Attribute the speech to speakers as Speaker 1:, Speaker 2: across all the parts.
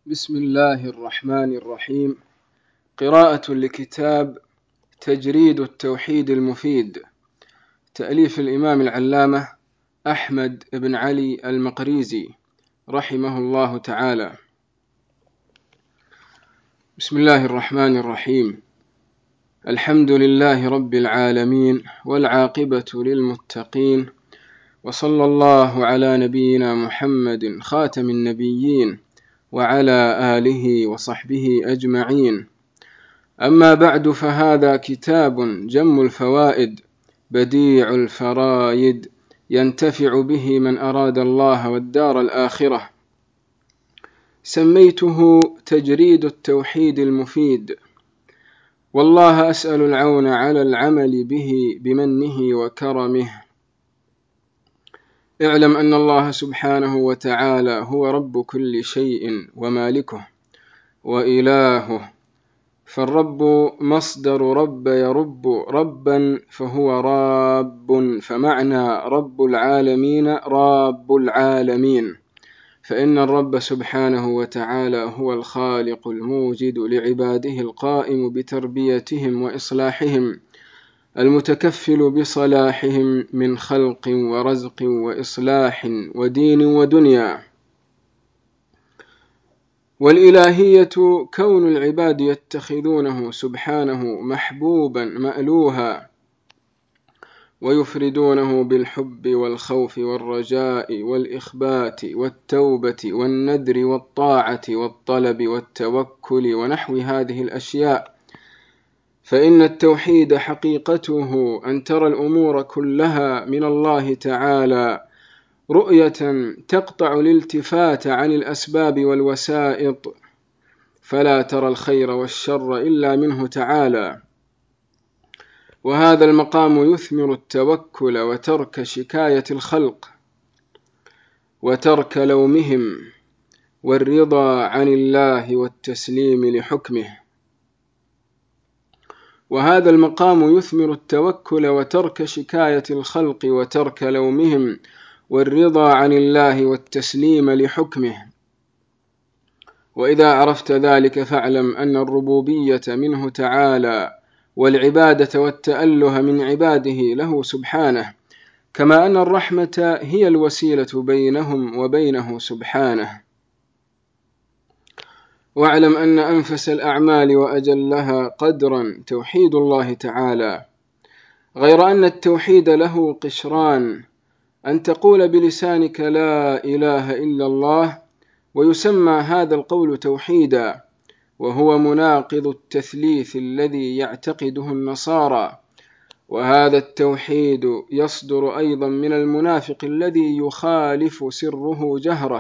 Speaker 1: بسم الله الرحمن الرحيم. قراءة لكتاب تجريد التوحيد المفيد، تأليف الإمام العلامة أحمد بن علي المقريزي رحمه الله تعالى. بسم الله الرحمن الرحيم. الحمد لله رب العالمين، والعاقبة للمتقين، وصلى الله على نبينا محمد خاتم النبيين وعلى آله وصحبه أجمعين. أما بعد، فهذا كتاب جم الفوائد بديع الفرايد، ينتفع به من أراد الله والدار الآخرة. سميته تجريد التوحيد المفيد، والله أسأل العون على العمل به بمنه وكرمه. اعلم أن الله سبحانه وتعالى هو رب كل شيء ومالكه وإلهه، فالرب مصدر رب يرب ربا، فهو راب، فمعنى رب العالمين راب العالمين، فإن الرب سبحانه وتعالى هو الخالق الموجد لعباده، القائم بتربيتهم وإصلاحهم، المتكفل بصلاحهم من خلق ورزق وإصلاح ودين ودنيا. والإلهية كون العباد يتخذونه سبحانه محبوبا مألوها، ويفردونه بالحب والخوف والرجاء والإخبات والتوبة والندر والطاعة والطلب والتوكل ونحو هذه الأشياء. فإن التوحيد حقيقته أن ترى الأمور كلها من الله تعالى رؤية تقطع الالتفات عن الأسباب والوسائط، فلا ترى الخير والشر إلا منه تعالى. وهذا المقام يثمر التوكل وترك شكاية الخلق وترك لومهم، والرضا عن الله والتسليم لحكمه. وهذا المقام يثمر التوكل وترك شكاية الخلق وترك لومهم، والرضا عن الله والتسليم لحكمه. وإذا عرفت ذلك فاعلم أن الربوبية منه تعالى، والعبادة والتأله من عباده له سبحانه، كما أن الرحمة هي الوسيلة بينهم وبينه سبحانه. واعلم أن أنفس الأعمال وأجلها قدرا توحيد الله تعالى، غير أن التوحيد له قشران: أن تقول بلسانك لا إله إلا الله، ويسمى هذا القول توحيدا، وهو مناقض التثليث الذي يعتقده النصارى. وهذا التوحيد يصدر أيضا من المنافق الذي يخالف سره جهره.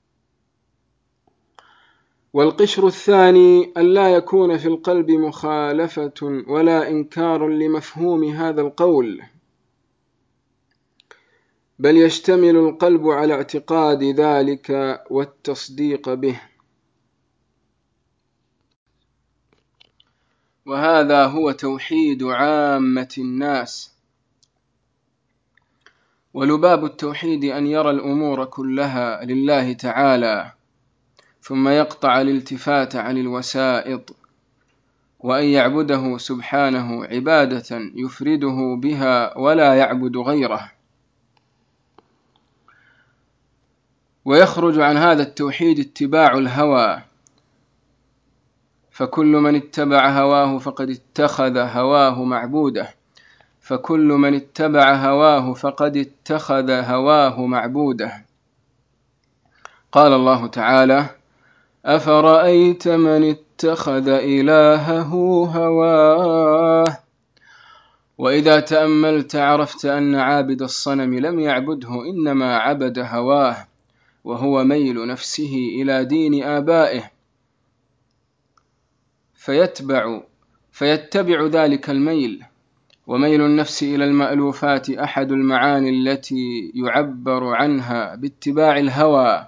Speaker 1: والقشر الثاني أن لا يكون في القلب مخالفة ولا إنكار لمفهوم هذا القول، بل يشتمل القلب على اعتقاد ذلك والتصديق به. وهذا هو توحيد عامة الناس. ولباب التوحيد أن يرى الأمور كلها لله تعالى، ثم يقطع الالتفات عن الوسائط، وأن يعبده سبحانه عبادة يفرده بها ولا يعبد غيره. ويخرج عن هذا التوحيد اتباع الهوى، فكل من اتبع هواه فقد اتخذ هواه معبوده، فكل من اتبع هواه فقد اتخذ هواه معبوده. قال الله تعالى: أفرأيت من اتخذ إلهه هواه. وإذا تأملت عرفت أن عابد الصنم لم يعبده، إنما عبد هواه، وهو ميل نفسه إلى دين آبائه، فيتبع ذلك الميل. وميل النفس إلى المألوفات أحد المعاني التي يعبر عنها باتباع الهوى.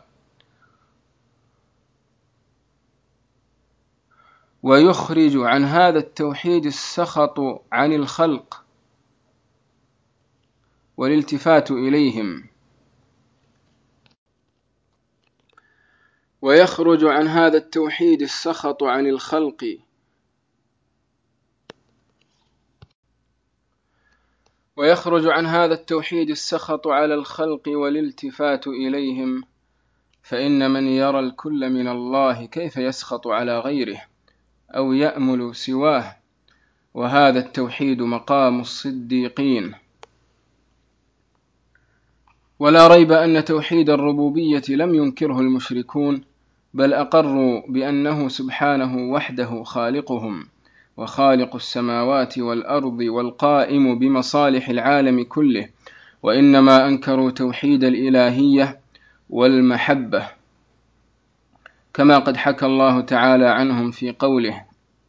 Speaker 1: ويخرج عن هذا التوحيد السخط عن الخلق والالتفات إليهم. ويخرج عن هذا التوحيد السخط عن الخلق على الخلق والالتفات إليهم، فإن من يرى الكل من الله كيف يسخط على غيره أو يأمل سواه، وهذا التوحيد مقام الصديقين. ولا ريب أن توحيد الربوبية لم ينكره المشركون، بل أقروا بأنه سبحانه وحده خالقهم وخالق السماوات والأرض والقائم بمصالح العالم كله، وإنما أنكروا توحيد الإلهية والمحبة، كما قد حكى الله تعالى عنهم في قوله: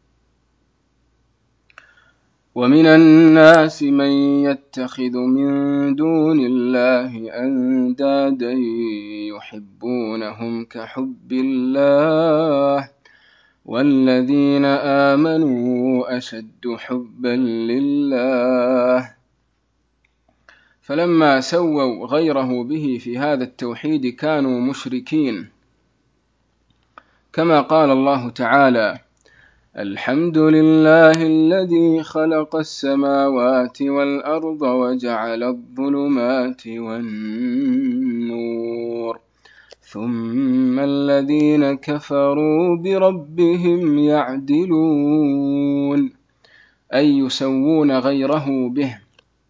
Speaker 1: ومن الناس من يتخذ من دون الله أندادا يحبونهم كحب الله والذين آمنوا أشد حبا لله. فلما سووا غيره به في هذا التوحيد كانوا مشركين، كما قال الله تعالى: الحمد لله الذي خلق السماوات والأرض وجعل الظلمات والنور ثم الذين كفروا بربهم يعدلون، أي يسوون غيره به.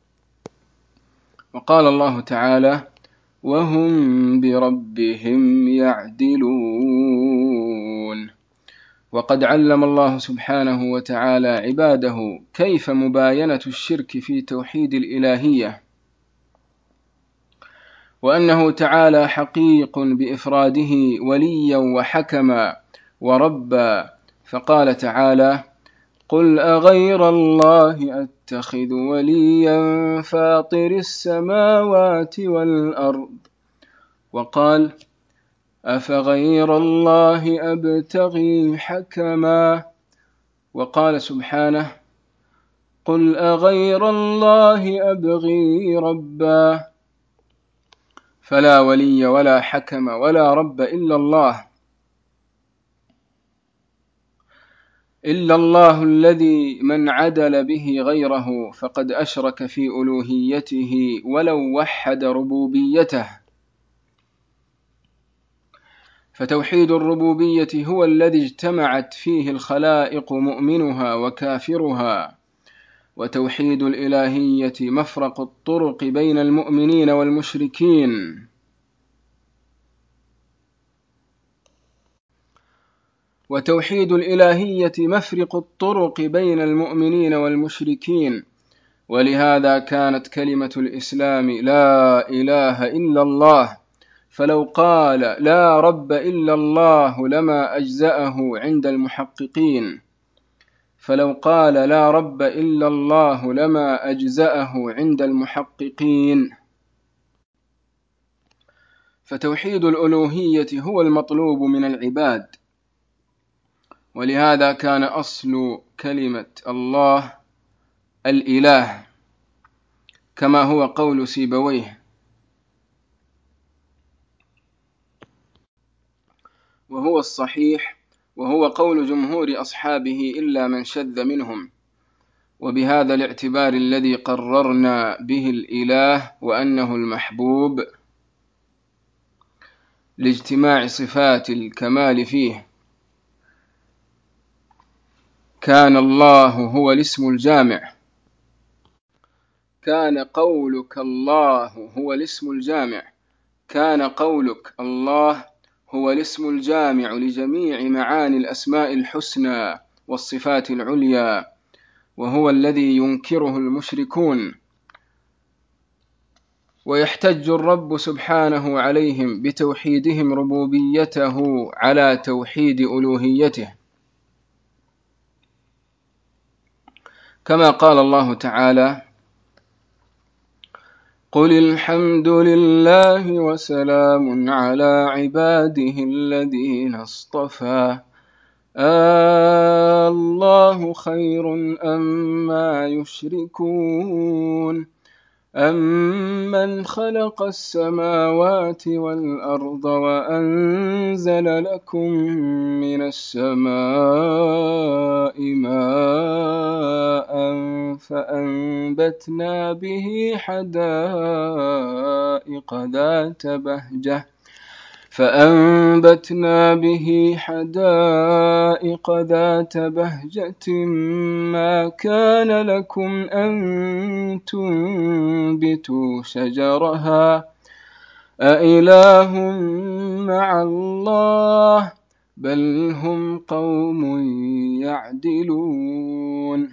Speaker 1: وقال الله تعالى: وهم بربهم يعدلون. وقد علم الله سبحانه وتعالى عباده كيف مباينة الشرك في توحيد الإلهية، وأنه تعالى حقيق بإفراده وليا وحكما وربا، فقال تعالى: قل أغير الله أتخذ وليا فاطر السماوات والأرض، وقال: أفغير الله أبتغي حكما، وقال سبحانه: قل أغير الله أبغي ربا، فلا ولي ولا حكم ولا رب إلا الله الذي من عدل به غيره فقد أشرك في ألوهيته ولو وحد ربوبيته. فتوحيد الربوبية هو الذي اجتمعت فيه الخلائق مؤمنها وكافرها، وتوحيد الإلهية مفرق الطرق بين المؤمنين والمشركين. ولهذا كانت كلمة الإسلام لا إله إلا الله، فلو قال لا رب إلا الله لما أجزأه عند المحققين، فتوحيد الألوهية هو المطلوب من العباد، ولهذا كان أصل كلمة الله الإله، كما هو قول سيبويه، وهو الصحيح، وهو قول جمهور أصحابه إلا من شذ منهم. وبهذا الاعتبار الذي قررنا به الإله وأنه المحبوب لاجتماع صفات الكمال فيه، كان الله هو الاسم الجامع. كان قولك الله هو الاسم الجامع لجميع معاني الأسماء الحسنى والصفات العليا، وهو الذي ينكره المشركون، ويحتج الرب سبحانه عليهم بتوحيدهم ربوبيته على توحيد ألوهيته، كما قال الله تعالى: قل الحمد لله وسلام على عباده الذين اصطفى الله خير أما يشركون أَمَّنْ خَلَقَ السَّمَاوَاتِ وَالْأَرْضَ وَأَنزَلَ لَكُم مِّنَ السَّمَاءِ مَاءً فَأَنبَتْنَا بِهِ حدائق ذات بهجة ما كان لكم أن تنبتوا شجرها أإله مع الله بل هم قوم يعدلون.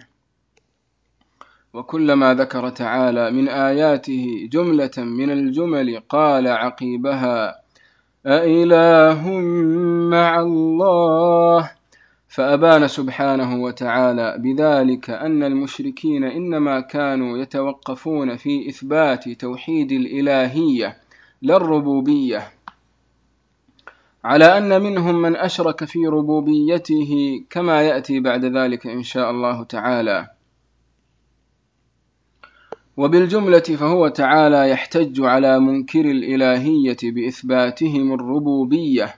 Speaker 1: وكلما ذكر تعالى من آياته جملة من الجمل قال عقيبها أإله مع الله، فأبان سبحانه وتعالى بذلك أن المشركين إنما كانوا يتوقفون في إثبات توحيد الإلهية لا الربوبية، على أن منهم من أشرك في ربوبيته كما يأتي بعد ذلك إن شاء الله تعالى. وبالجملة فهو تعالى يحتج على منكر الإلهية بإثباتهم الربوبية.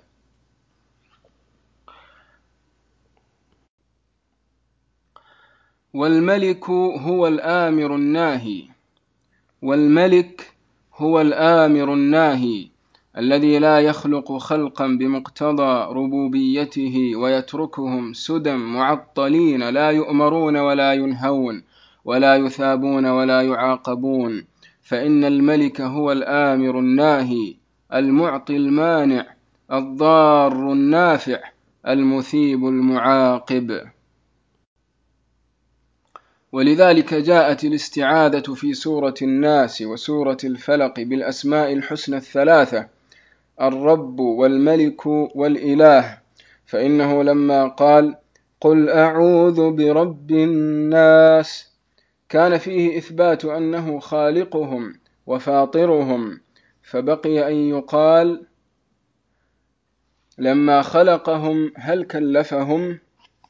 Speaker 1: والملك هو الآمر الناهي الذي لا يخلق خلقا بمقتضى ربوبيته ويتركهم سدى معطلين لا يؤمرون ولا ينهون ولا يثابون ولا يعاقبون، فإن الملك هو الآمر الناهي المعطي المانع الضار النافع المثيب المعاقب. ولذلك جاءت الاستعاذة في سورة الناس وسورة الفلق بالأسماء الحسنى الثلاثة الرب والملك والإله، فإنه لما قال قل أعوذ برب الناس كان فيه إثبات أنه خالقهم وفاطرهم، فبقي أن يقال لما خلقهم هل كلفهم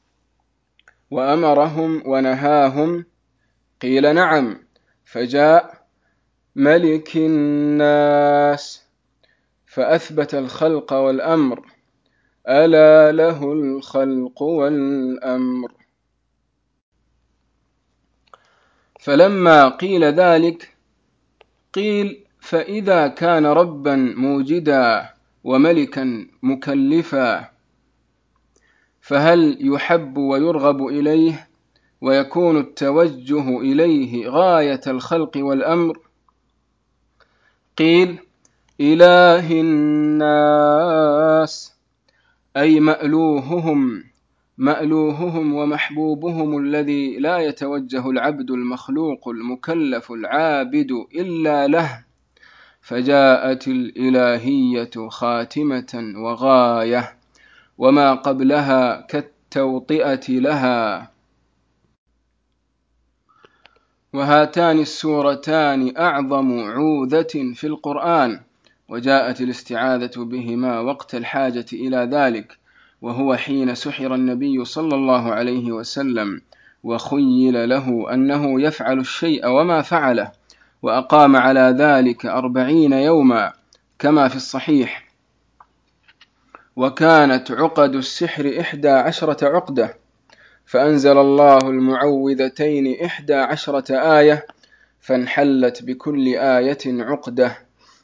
Speaker 1: وأمرهم ونهاهم؟ قيل نعم، فجاء ملك الناس فأثبت الخلق والأمر، ألا له الخلق والأمر. فلما قيل ذلك قيل فإذا كان ربا موجدا وملكا مكلفا فهل يحب ويرغب إليه ويكون التوجه إليه غاية الخلق والأمر؟ قيل إله الناس أي مألوههم ومحبوبهم الذي لا يتوجه العبد المخلوق المكلف العابد إلا له، فجاءت الإلهية خاتمة وغاية وما قبلها كالتوطئة لها. وهاتان السورتان أعظم عوذة في القرآن، وجاءت الاستعاذة بهما وقت الحاجة إلى ذلك، وهو حين سحر النبي صلى الله عليه وسلم وخيل له أنه يفعل الشيء وما فعله، وأقام على ذلك 40 يوما كما في الصحيح، وكانت عقد السحر 11 عقدة، فأنزل الله المعوذتين 11 آية فانحلت بكل آية عقدة.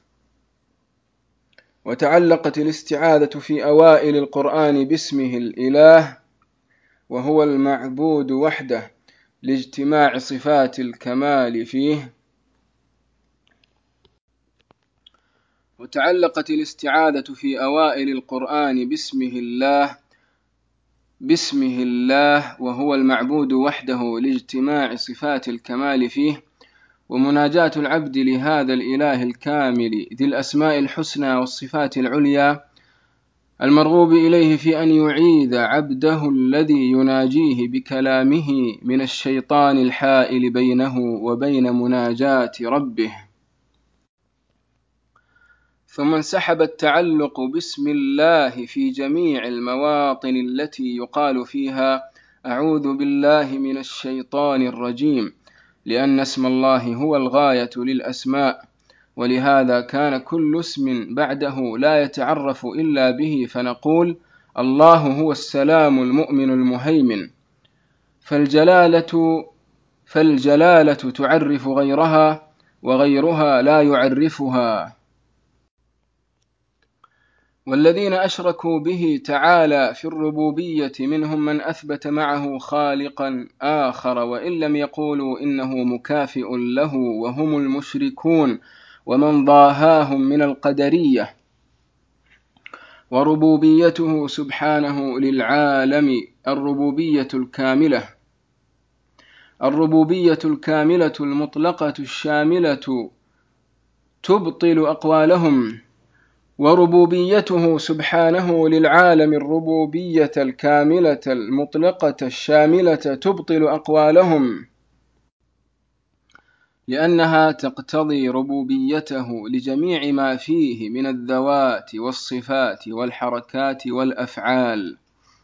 Speaker 1: وتعلقت الاستعاذة في أوائل القرآن باسمه الإله وهو المعبود وحده لاجتماع صفات الكمال فيه. وتعلقت الاستعاذة في أوائل القرآن باسمه الله وهو المعبود وحده لاجتماع صفات الكمال فيه، ومناجاة العبد لهذا الإله الكامل ذي الأسماء الحسنى والصفات العليا المرغوب إليه في أن يعيذ عبده الذي يناجيه بكلامه من الشيطان الحائل بينه وبين مناجاة ربه. ثم انسحب التعلق باسم الله في جميع المواطن التي يقال فيها أعوذ بالله من الشيطان الرجيم، لأن اسم الله هو الغاية للأسماء، ولهذا كان كل اسم بعده لا يتعرف إلا به، فنقول الله هو السلام المؤمن المهيمن. فالجلالة تعرف غيرها، وغيرها لا يعرفها. والذين أشركوا به تعالى في الربوبية منهم من أثبت معه خالقا آخر وإن لم يقولوا إنه مكافئ له، وهم المشركون ومن ضاهاهم من القدرية. وربوبيته سبحانه للعالم الربوبية الكاملة المطلقة الشاملة تبطل أقوالهم. وربوبيته سبحانه للعالم الربوبية الكاملة المطلقة الشاملة تبطل أقوالهم، لأنها تقتضي ربوبيته لجميع ما فيه من الذوات والصفات والحركات والأفعال.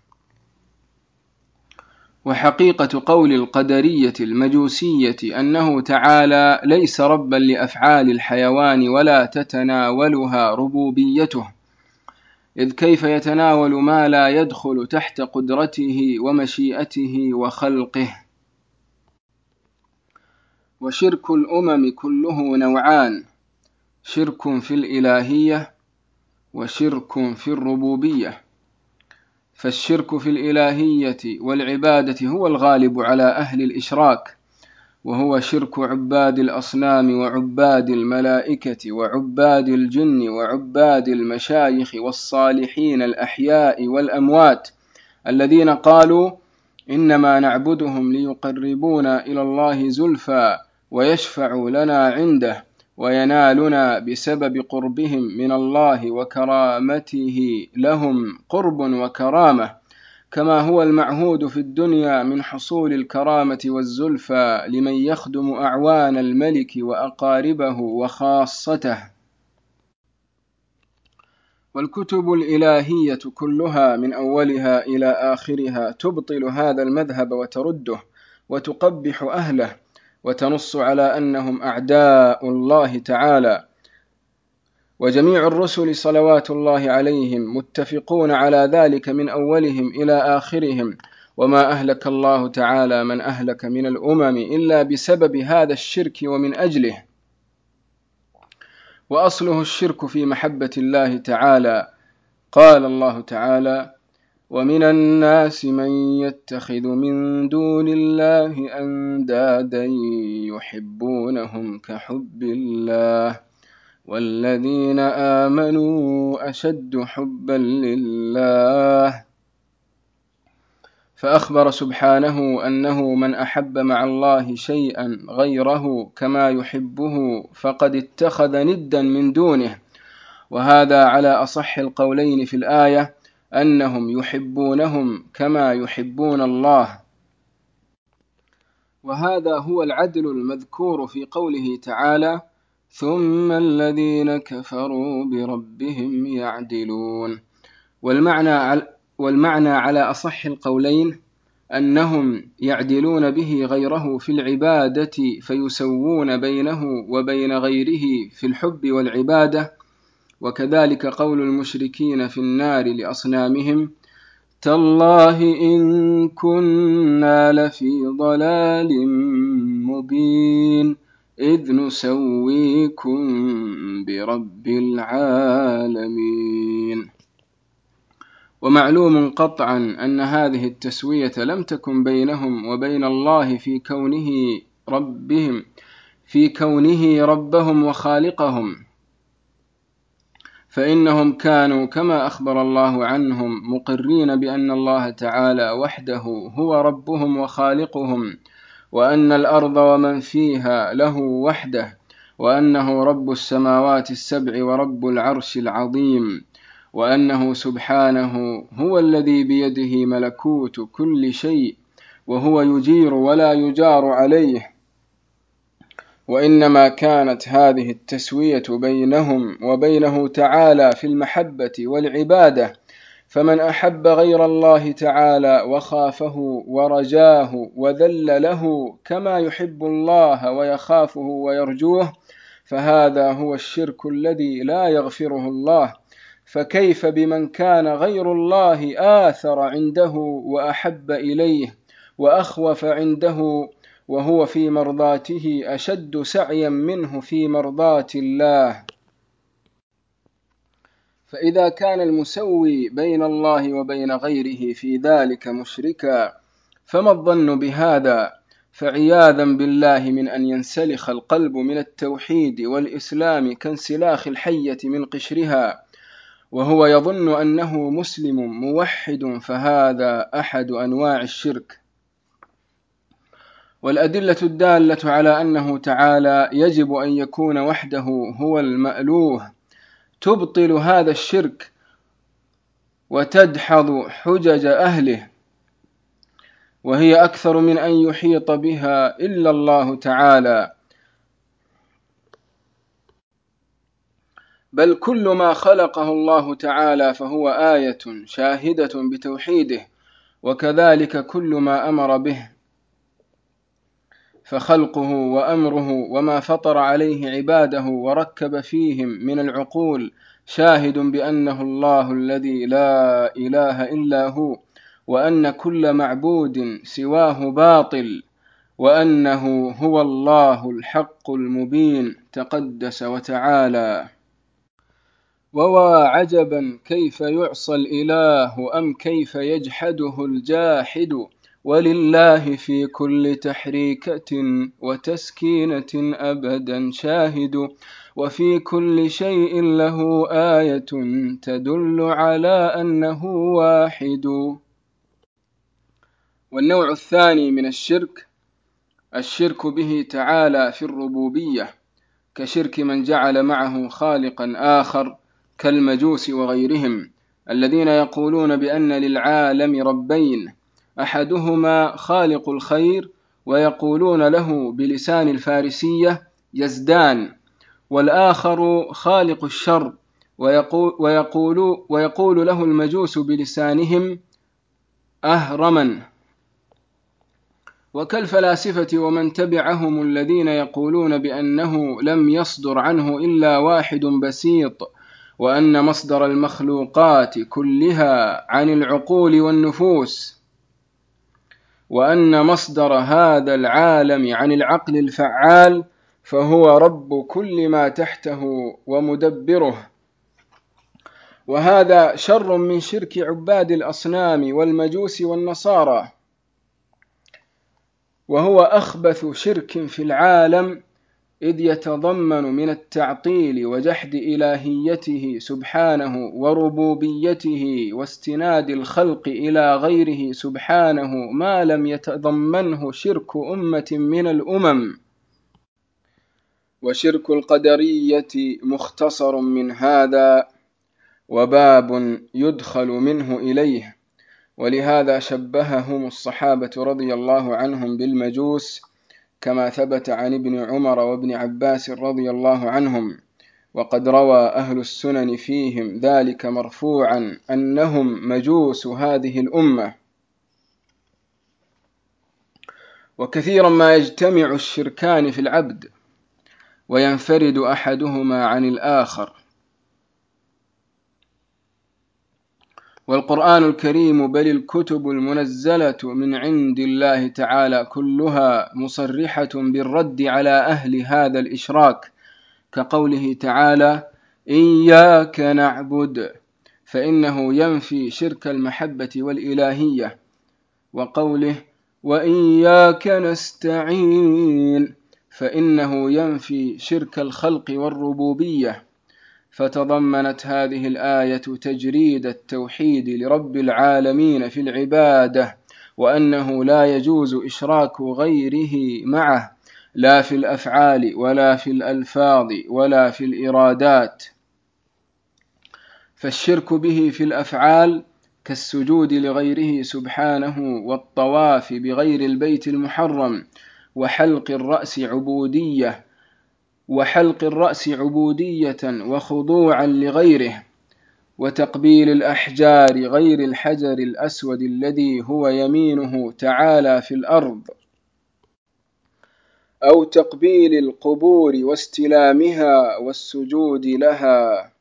Speaker 1: وحقيقة قول القدرية المجوسية أنه تعالى ليس ربا لأفعال الحيوان ولا تتناولها ربوبيته، إذ كيف يتناول ما لا يدخل تحت قدرته ومشيئته وخلقه. وشرك الأمم كله نوعان: شرك في الإلهية وشرك في الربوبية. فالشرك في الإلهية والعبادة هو الغالب على أهل الإشراك، وهو شرك عباد الأصنام وعباد الملائكة وعباد الجن وعباد المشايخ والصالحين الأحياء والأموات، الذين قالوا إنما نعبدهم ليقربونا إلى الله زلفى ويشفعوا لنا عنده وينالنا بسبب قربهم من الله وكرامته لهم قرب وكرامة، كما هو المعهود في الدنيا من حصول الكرامة والزلفى لمن يخدم أعوان الملك وأقاربه وخاصته. والكتب الإلهية كلها من أولها إلى آخرها تبطل هذا المذهب وترده وتقبح أهله، وتنص على أنهم أعداء الله تعالى. وجميع الرسل صلوات الله عليهم متفقون على ذلك من أولهم إلى آخرهم، وما أهلك الله تعالى من أهلك من الأمم إلا بسبب هذا الشرك ومن أجله. وأصله الشرك في محبة الله تعالى. قال الله تعالى: ومن الناس من يتخذ من دون الله أندادا يحبونهم كحب الله والذين آمنوا أشد حبا لله. فأخبر سبحانه أنه من أحب مع الله شيئا غيره كما يحبه فقد اتخذ ندا من دونه، وهذا على أصح القولين في الآية، أنهم يحبونهم كما يحبون الله. وهذا هو العدل المذكور في قوله تعالى: ثم الذين كفروا بربهم يعدلون. والمعنى على أصح القولين أنهم يعدلون به غيره في العبادة، فيسوون بينه وبين غيره في الحب والعبادة. وكذلك قول المشركين في النار لأصنامهم: تالله إن كنا لفي ضلال مبين إذ نسويكم برب العالمين. ومعلوم قطعا أن هذه التسوية لم تكن بينهم وبين الله في كونه ربهم وخالقهم، فإنهم كانوا كما أخبر الله عنهم مقرين بأن الله تعالى وحده هو ربهم وخالقهم، وأن الأرض ومن فيها له وحده، وأنه رب السماوات السبع ورب العرش العظيم، وأنه سبحانه هو الذي بيده ملكوت كل شيء، وهو يجير ولا يجار عليه. وإنما كانت هذه التسوية بينهم وبينه تعالى في المحبة والعبادة فمن أحب غير الله تعالى وخافه ورجاه وذل له كما يحب الله ويخافه ويرجوه فهذا هو الشرك الذي لا يغفره الله. فكيف بمن كان غير الله آثر عنده وأحب إليه وأخوف عنده وهو في مرضاته أشد سعيا منه في مرضاة الله؟ فإذا كان المسوي بين الله وبين غيره في ذلك مشركا فما الظن بهذا؟ فعياذا بالله من أن ينسلخ القلب من التوحيد والإسلام كانسلاخ الحية من قشرها وهو يظن أنه مسلم موحد، فهذا أحد أنواع الشرك. والأدلة الدالة على أنه تعالى يجب أن يكون وحده هو المألوه تبطل هذا الشرك وتدحض حجج أهله، وهي أكثر من أن يحيط بها إلا الله تعالى، بل كل ما خلقه الله تعالى فهو آية شاهدة بتوحيده، وكذلك كل ما أمر به فخلقه وأمره وما فطر عليه عباده وركب فيهم من العقول شاهد بأنه الله الذي لا إله إلا هو، وأن كل معبود سواه باطل، وأنه هو الله الحق المبين تقدس وتعالى. وعجبا كيف يعصى الإله أم كيف يجحده الجاحد، ولله في كل تحريكة وتسكينة أبدا شاهد، وفي كل شيء له آية تدل على أنه واحد. والنوع الثاني من الشرك به تعالى في الربوبية، كشرك من جعل معه خالقا آخر كالمجوس وغيرهم الذين يقولون بأن للعالم ربين، أحدهما خالق الخير ويقولون له بلسان الفارسية يزدان، والآخر خالق الشر ويقول له المجوس بلسانهم أهرمن. وكالفلاسفة ومن تبعهم الذين يقولون بأنه لم يصدر عنه إلا واحد بسيط، وأن مصدر المخلوقات كلها عن العقول والنفوس، وأن مصدر هذا العالم عن العقل الفعال، فهو رب كل ما تحته ومدبره. وهذا شر من شرك عباد الأصنام والمجوس والنصارى، وهو أخبث شرك في العالم، إذ يتضمن من التعطيل وجحد إلهيته سبحانه وربوبيته واستناد الخلق إلى غيره سبحانه ما لم يتضمنه شرك أمة من الأمم. وشرك القدرية مختصر من هذا وباب يدخل منه إليه، ولهذا شبههم الصحابة رضي الله عنهم بالمجوس كما ثبت عن ابن عمر وابن عباس رضي الله عنهم، وقد روى أهل السنن فيهم ذلك مرفوعا أنهم مجوس هذه الأمة. وكثيرا ما يجتمع الشركان في العبد وينفرد أحدهما عن الآخر، والقرآن الكريم بل الكتب المنزلة من عند الله تعالى كلها مصرحة بالرد على أهل هذا الإشراك، كقوله تعالى إياك نعبد، فإنه ينفي شرك المحبة والإلهية، وقوله وإياك نستعين، فإنه ينفي شرك الخلق والربوبية. فتضمنت هذه الآية تجريد التوحيد لرب العالمين في العبادة، وأنه لا يجوز إشراك غيره معه، لا في الأفعال ولا في الألفاظ ولا في الإرادات. فالشرك به في الأفعال كالسجود لغيره سبحانه والطواف بغير البيت المحرم وحلق الرأس عبودية وخضوعا لغيره، وتقبيل الأحجار غير الحجر الأسود الذي هو يمينه تعالى في الأرض، أو تقبيل القبور واستلامها والسجود لها.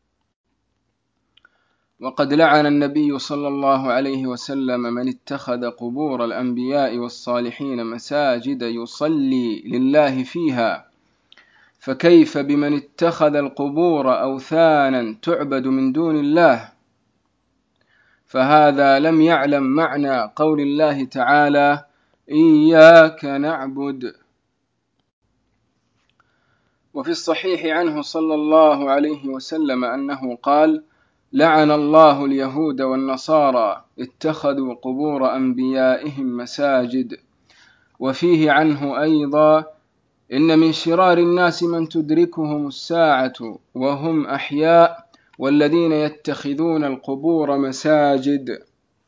Speaker 1: وقد لعن النبي صلى الله عليه وسلم من اتخذ قبور الأنبياء والصالحين مساجد يصلي لله فيها، فكيف بمن اتخذ القبور أوثانا تعبد من دون الله؟ فهذا لم يعلم معنى قول الله تعالى: إياك نعبد. وفي الصحيح عنه صلى الله عليه وسلم أنه قال: لعن الله اليهود والنصارى اتخذوا قبور أنبيائهم مساجد. وفيه عنه أيضا: إن من شرار الناس من تدركهم الساعة وهم أحياء والذين يتخذون القبور مساجد.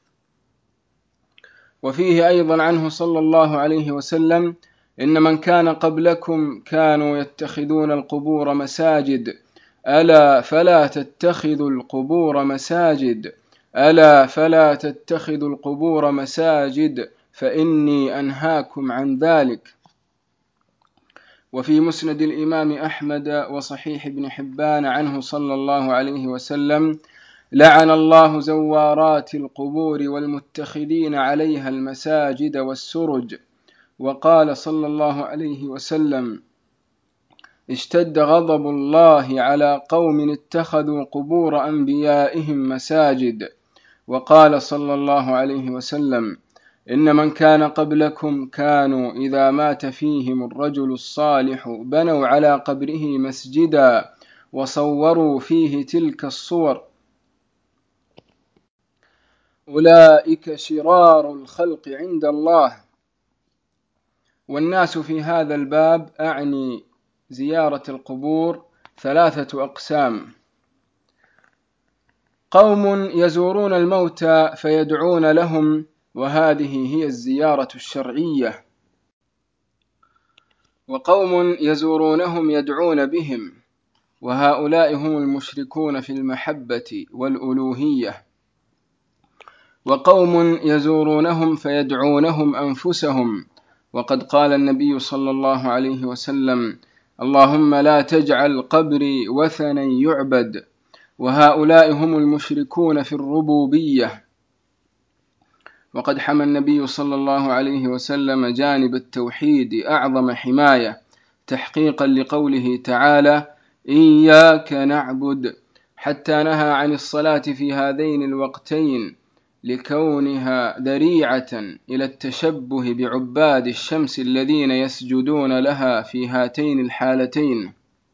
Speaker 1: وفيه أيضا عنه صلى الله عليه وسلم: إن من كان قبلكم كانوا يتخذون القبور مساجد، ألا فلا تتخذوا القبور مساجد، ألا فلا تتخذوا القبور مساجد فإني أنهاكم عن ذلك. وفي مسند الإمام أحمد وصحيح ابن حبان عنه صلى الله عليه وسلم: لعن الله زوارات القبور والمتخذين عليها المساجد والسرج. وقال صلى الله عليه وسلم: اشتد غضب الله على قوم اتخذوا قبور أنبيائهم مساجد. وقال صلى الله عليه وسلم: إن من كان قبلكم كانوا إذا مات فيهم الرجل الصالح بنوا على قبره مسجدا وصوروا فيه تلك الصور، أولئك شرار الخلق عند الله. والناس في هذا الباب، أعني زيارة القبور، 3 أقسام: قوم يزورون الموتى فيدعون لهم، وهذه هي الزيارة الشرعية، وقوم يزورونهم يدعون بهم، وهؤلاء هم المشركون في المحبة والألوهية. وقوم يزورونهم فيدعونهم أنفسهم، وقد قال النبي صلى الله عليه وسلم: اللهم لا تجعل قبري وثنا يعبد، وهؤلاء هم المشركون في الربوبية. وقد حمى النبي صلى الله عليه وسلم جانب التوحيد أعظم حماية، تحقيقا لقوله تعالى: إياك نعبد، حتى نهى عن الصلاة في هذين الوقتين لكونها ذريعة إلى التشبه بعباد الشمس الذين يسجدون لها في هاتين الحالتين.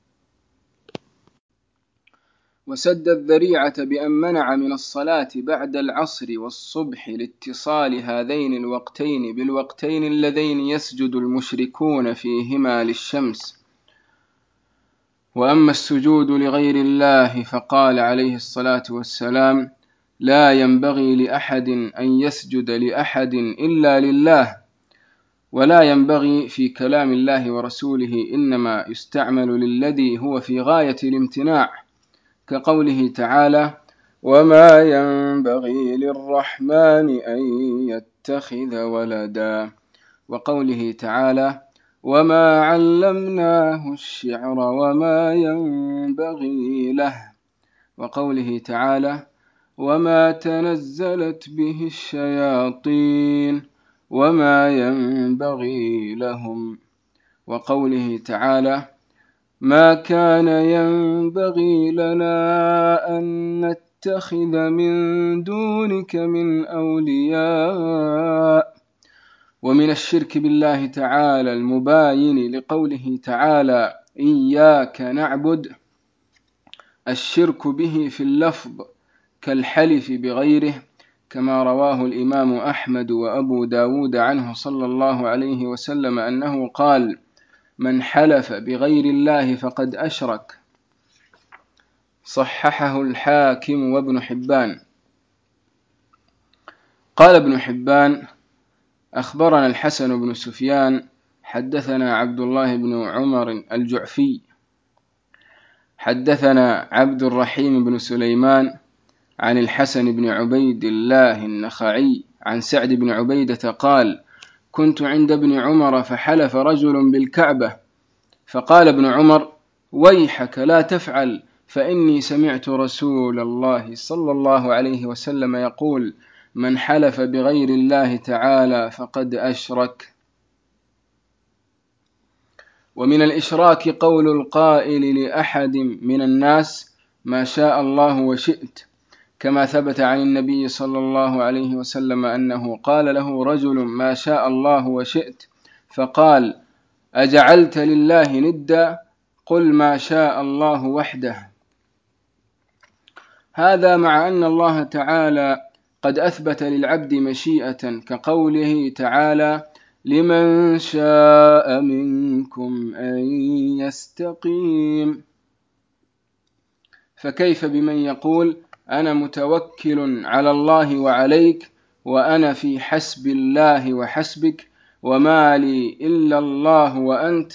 Speaker 1: وسد الذريعة بأن منع من الصلاة بعد العصر والصبح لاتصال هذين الوقتين بالوقتين اللذين يسجد المشركون فيهما للشمس. وأما السجود لغير الله فقال عليه الصلاة والسلام: لا ينبغي لأحد أن يسجد لأحد إلا لله. ولا ينبغي في كلام الله ورسوله إنما يستعمل للذي هو في غاية الامتناع، كقوله تعالى: وما ينبغي للرحمن أن يتخذ ولدا، وقوله تعالى: وما علمناه الشعر وما ينبغي له، وقوله تعالى: وما تنزلت به الشياطين وما ينبغي لهم، وقوله تعالى: ما كان ينبغي لنا أن نتخذ من دونك من أولياء. ومن الشرك بالله تعالى المباين لقوله تعالى: إياك نعبد، الشرك به في اللفظ كالحلف بغيره، كما رواه الإمام أحمد وأبو داود عنه صلى الله عليه وسلم أنه قال: من حلف بغير الله فقد أشرك. صححه الحاكم وابن حبان. قال ابن حبان: أخبرنا الحسن بن سفيان حدثنا عبد الله بن عمر الجعفي حدثنا عبد الرحيم بن سليمان عن الحسن بن عبيد الله النخعي عن سعد بن عبيدة قال: كنت عند ابن عمر فحلف رجل بالكعبة، فقال ابن عمر: ويحك لا تفعل، فإني سمعت رسول الله صلى الله عليه وسلم يقول: من حلف بغير الله تعالى فقد أشرك. ومن الإشراك قول القائل لأحد من الناس: ما شاء الله وشئت، كما ثبت عن النبي صلى الله عليه وسلم أنه قال له رجل: ما شاء الله وشئت، فقال: أجعلت لله ندا؟ قل ما شاء الله وحده. هذا مع أن الله تعالى قد أثبت للعبد مشيئة، كقوله تعالى: لمن شاء منكم أن يستقيم. فكيف بمن يقول: أنا متوكل على الله وعليك، وأنا في حسب الله وحسبك، وما لي إلا الله وأنت،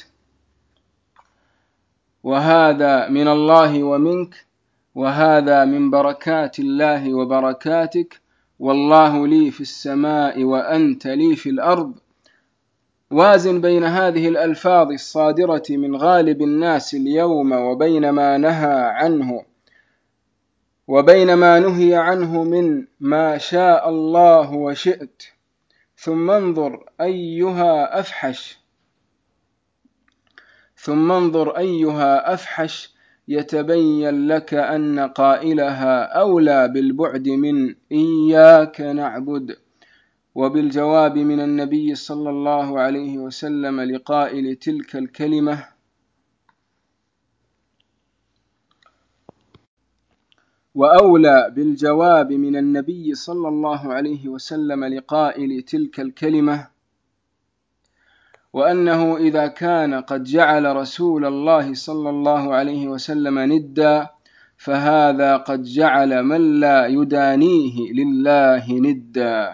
Speaker 1: وهذا من الله ومنك، وهذا من بركات الله وبركاتك، والله لي في السماء وأنت لي في الأرض. وازن بين هذه الألفاظ الصادرة من غالب الناس اليوم وبين ما نهي عنه من ما شاء الله وشئت، ثم انظر أيها أفحش يتبين لك أن قائلها أولى بالبعد من إياك نعبد. وبالجواب من النبي صلى الله عليه وسلم لقائل تلك الكلمة: وأولى بالجواب من النبي صلى الله عليه وسلم لقائل تلك الكلمة وأنه إذا كان قد جعل رسول الله صلى الله عليه وسلم ندا، فهذا قد جعل من لا يدانيه لله ندا.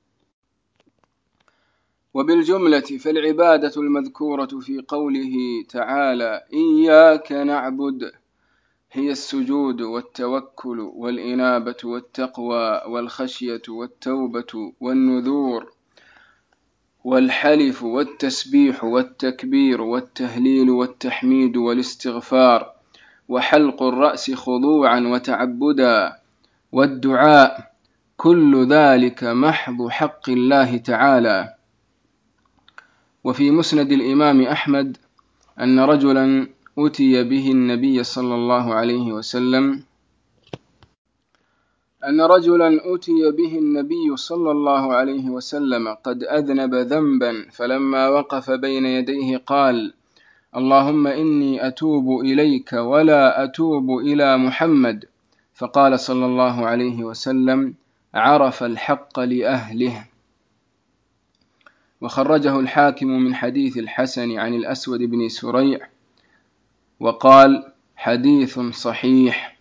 Speaker 1: وبالجملة فالعبادة المذكورة في قوله تعالى: إياك نعبد هي السجود والتوكل والإنابة والتقوى والخشية والتوبة والنذور والحلف والتسبيح والتكبير والتهليل والتحميد والاستغفار وحلق الرأس خضوعا وتعبدا والدعاء، كل ذلك محض حق الله تعالى. وفي مسند الإمام أحمد أن رجلا أتي به النبي صلى الله عليه وسلم قد أذنب ذنبا، فلما وقف بين يديه قال: اللهم إني أتوب إليك ولا أتوب إلى محمد. فقال صلى الله عليه وسلم: عرف الحق لأهله. وخرجه الحاكم من حديث الحسن عن الأسود بن سريع وقال: حديث صحيح.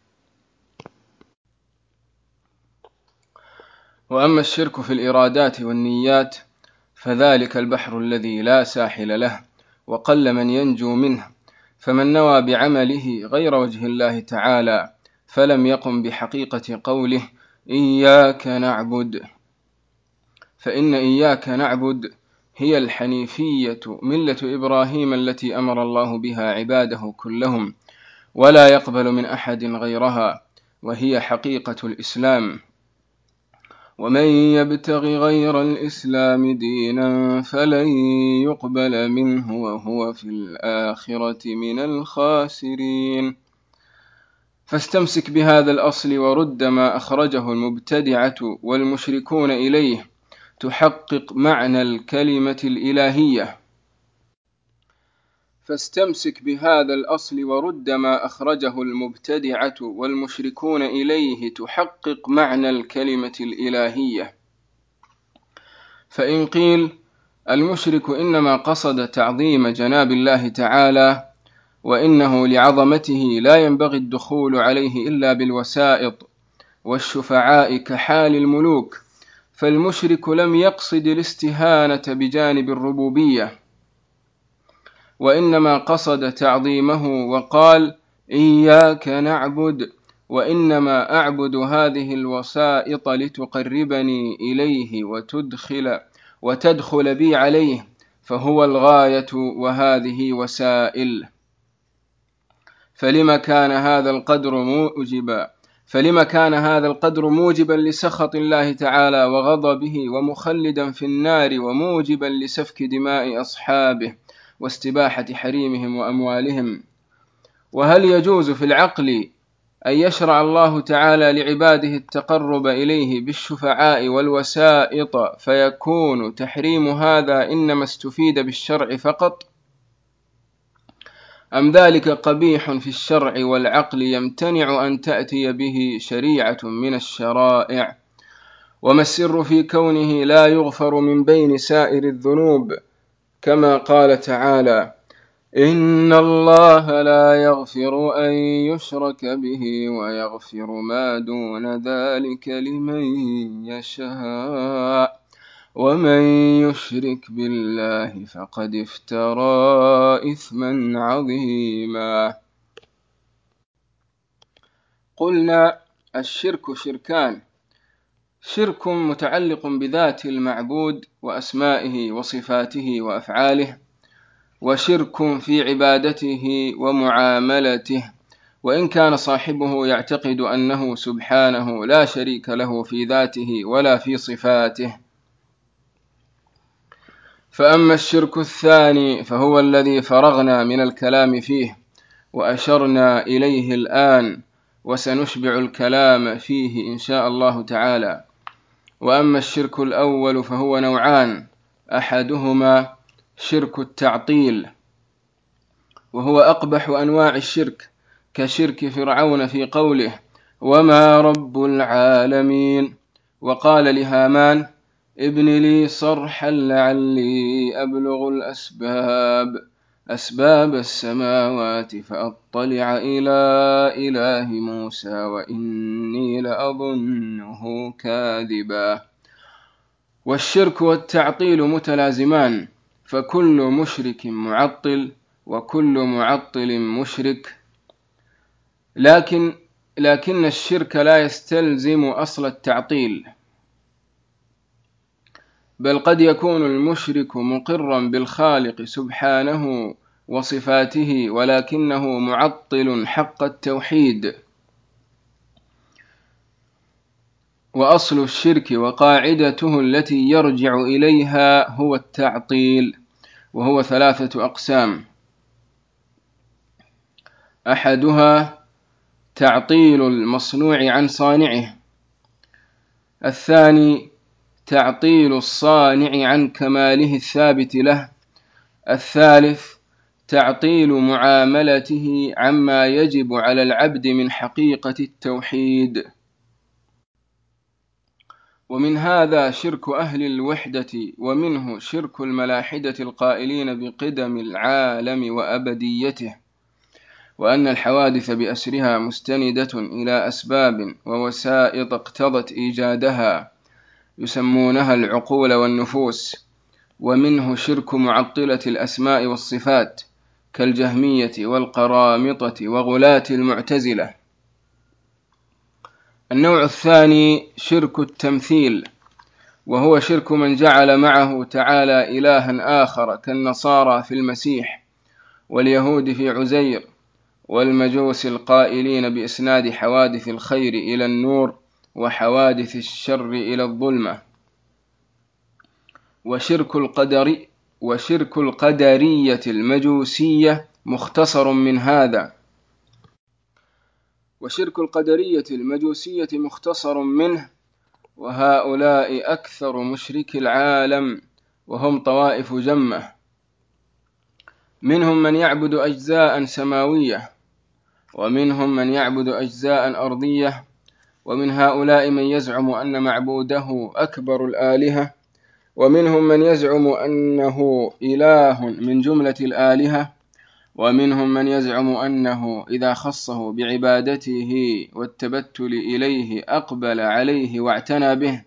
Speaker 1: وأما الشرك في الإرادات والنيات فذلك البحر الذي لا ساحل له، وقل من ينجو منه، فمن نوى بعمله غير وجه الله تعالى فلم يقم بحقيقة قوله إياك نعبد، فإن إياك نعبد هي الحنيفية ملة إبراهيم التي أمر الله بها عباده كلهم، ولا يقبل من أحد غيرها، وهي حقيقة الإسلام. ومن يبتغ غير الإسلام دينا فلن يقبل منه وهو في الآخرة من الخاسرين. فاستمسك بهذا الأصل ورد ما أخرجه المبتدعة والمشركون إليه تحقق معنى الكلمة الإلهية. فاستمسك بهذا الأصل ورد ما أخرجه المبتدعة والمشركون إليه تحقق معنى الكلمة الإلهية. فإن قيل المشرك إنما قصد تعظيم جناب الله تعالى، وإنه لعظمته لا ينبغي الدخول عليه إلا بالوسائط والشفعاء كحال الملوك، فالمشرك لم يقصد الاستهانة بجانب الربوبية، وإنما قصد تعظيمه وقال إياك نعبد، وإنما أعبد هذه الوسائط لتقربني إليه وتدخل بي عليه، فهو الغاية وهذه وسائل. فلما كان هذا القدر موجبا لسخط الله تعالى وغضبه، ومخلدا في النار، وموجبا لسفك دماء أصحابه واستباحة حريمهم وأموالهم؟ وهل يجوز في العقل أن يشرع الله تعالى لعباده التقرب إليه بالشفعاء والوسائط، فيكون تحريم هذا إنما استفيد بالشرع فقط؟ أم ذلك قبيح في الشرع والعقل يمتنع أن تأتي به شريعة من الشرائع؟ وما السر في كونه لا يغفر من بين سائر الذنوب، كما قال تعالى: إن الله لا يغفر أن يشرك به ويغفر ما دون ذلك لمن يشاء، ومن يشرك بالله فقد افترى إثما عظيما. قلنا الشرك شركان: شرك متعلق بذات المعبود وأسمائه وصفاته وأفعاله، وشرك في عبادته ومعاملته، وإن كان صاحبه يعتقد أنه سبحانه لا شريك له في ذاته ولا في صفاته. فأما الشرك الثاني فهو الذي فرغنا من الكلام فيه وأشرنا إليه الآن، وسنشبع الكلام فيه إن شاء الله تعالى. وأما الشرك الأول فهو نوعان: أحدهما شرك التعطيل، وهو أقبح أنواع الشرك، كشرك فرعون في قوله: وما رب العالمين، وقال لهامان: ابن لي صرحا لعلي أبلغ أسباب السماوات فأطلع إلى إله موسى وإني لأظنه كاذبا. والشرك والتعطيل متلازمان، فكل مشرك معطل وكل معطل مشرك، لكن الشرك لا يستلزم أصل التعطيل، بل قد يكون المشرك مقرا بالخالق سبحانه وصفاته ولكنه معطل حق التوحيد. وأصل الشرك وقاعدته التي يرجع إليها هو التعطيل، وهو 3 أقسام: أحدها تعطيل المصنوع عن صانعه، الثاني تعطيل الصانع عن كماله الثابت له، الثالث تعطيل معاملته عما يجب على العبد من حقيقة التوحيد. ومن هذا شرك أهل الوحدة، ومنه شرك الملاحدة القائلين بقدم العالم وأبديته، وأن الحوادث بأسرها مستندة إلى أسباب ووسائط اقتضت إيجادها، يسمونها العقول والنفوس. ومنه شرك معطلة الأسماء والصفات كالجهمية والقرامطة وغلاة المعتزلة. النوع الثاني شرك التمثيل، وهو شرك من جعل معه تعالى إلها آخر، كالنصارى في المسيح، واليهود في عزير، والمجوس القائلين بإسناد حوادث الخير إلى النور وحوادث الشر إلى الظلمة. وشرك القدرية المجوسية مختصر من هذا، وهؤلاء أكثر مشرك العالم، وهم طوائف جمة، منهم من يعبد أجزاء سماوية، ومنهم من يعبد أجزاء أرضية، ومن هؤلاء من يزعم أن معبوده أكبر الآلهة، ومنهم من يزعم أنه إله من جملة الآلهة، ومنهم من يزعم أنه إذا خصه بعبادته والتبتل إليه أقبل عليه واعتنى به،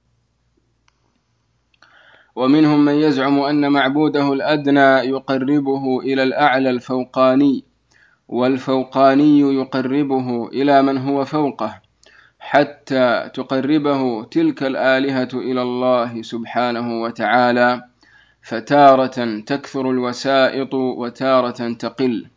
Speaker 1: ومنهم من يزعم أن معبوده الأدنى يقربه إلى الأعلى الفوقاني، والفوقاني يقربه إلى من هو فوقه حتى تقربه تلك الآلهة إلى الله سبحانه وتعالى، فتارة تكثر الوسائط وتارة تقل.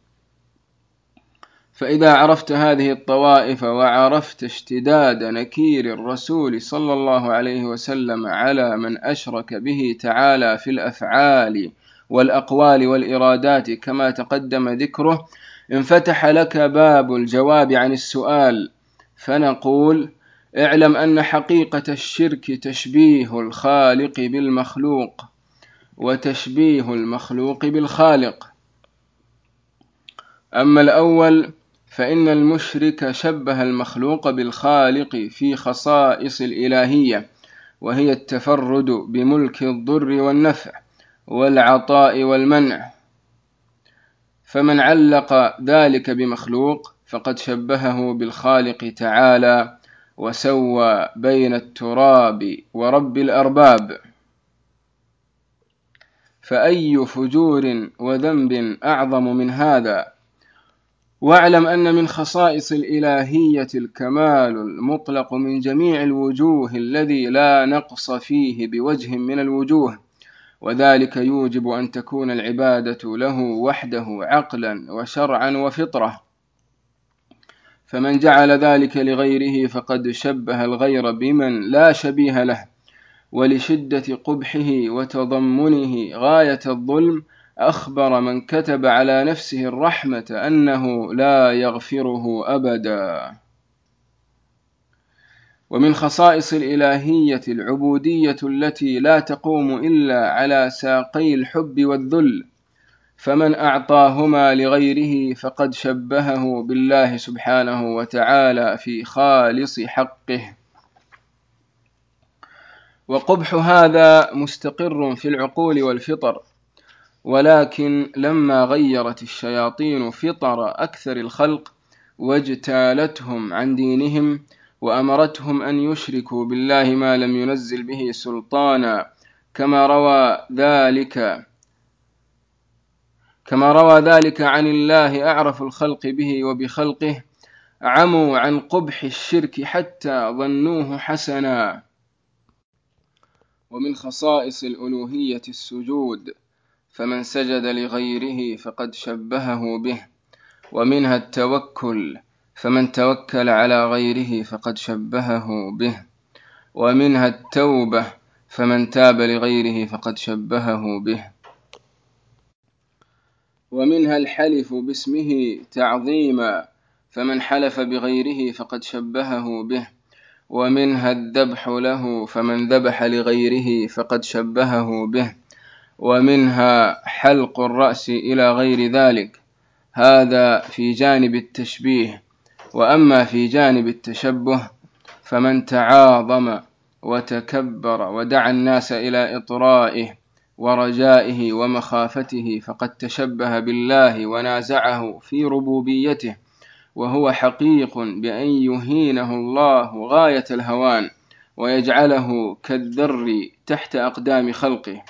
Speaker 1: فإذا عرفت هذه الطوائف وعرفت اشتداد نكير الرسول صلى الله عليه وسلم على من أشرك به تعالى في الأفعال والأقوال والإرادات كما تقدم ذكره، انفتح لك باب الجواب عن السؤال. فنقول: اعلم أن حقيقة الشرك تشبيه الخالق بالمخلوق، وتشبيه المخلوق بالخالق. أما الأول فإن المشرك شبه المخلوق بالخالق في خصائص الإلهية، وهي التفرد بملك الضر والنفع والعطاء والمنع، فمن علق ذلك بمخلوق فقد شبهه بالخالق تعالى، وسوى بين التراب ورب الأرباب. فأي فجور وذنب أعظم من هذا؟ واعلم أن من خصائص الإلهية الكمال المطلق من جميع الوجوه الذي لا نقص فيه بوجه من الوجوه، وذلك يوجب أن تكون العبادة له وحده عقلا وشرعا وفطرة. فمن جعل ذلك لغيره فقد شبه الغير بمن لا شبيه له، ولشدة قبحه وتضمنه غاية الظلم أخبر من كتب على نفسه الرحمة أنه لا يغفره أبدا. ومن خصائص الإلهية العبودية التي لا تقوم إلا على ساقي الحب والذل، فمن أعطاهما لغيره فقد شبهه بالله سبحانه وتعالى في خالص حقه. وقبح هذا مستقر في العقول والفطر، ولكن لما غيرت الشياطين فطر أكثر الخلق واجتالتهم عن دينهم وأمرتهم أن يشركوا بالله ما لم ينزل به سلطانا، كما روى ذلك عن الله أعرف الخلق به وبخلقه، عموا عن قبح الشرك حتى ظنوه حسنا. ومن خصائص الألوهية السجود، فمن سجد لغيره فقد شبهه به. ومنها التوكل، فمن توكل على غيره فقد شبهه به. ومنها التوبة، فمن تاب لغيره فقد شبهه به. ومنها الحلف باسمه تعظيما، فمن حلف بغيره فقد شبهه به. ومنها الذبح له، فمن ذبح لغيره فقد شبهه به. ومنها حلق الرأس إلى غير ذلك. هذا في جانب التشبيه. وأما في جانب التشبه فمن تعاظم وتكبر ودعا الناس إلى إطرائه ورجائه ومخافته فقد تشبه بالله ونازعه في ربوبيته، وهو حقيق بأن يهينه الله غاية الهوان ويجعله كالذر تحت أقدام خلقه.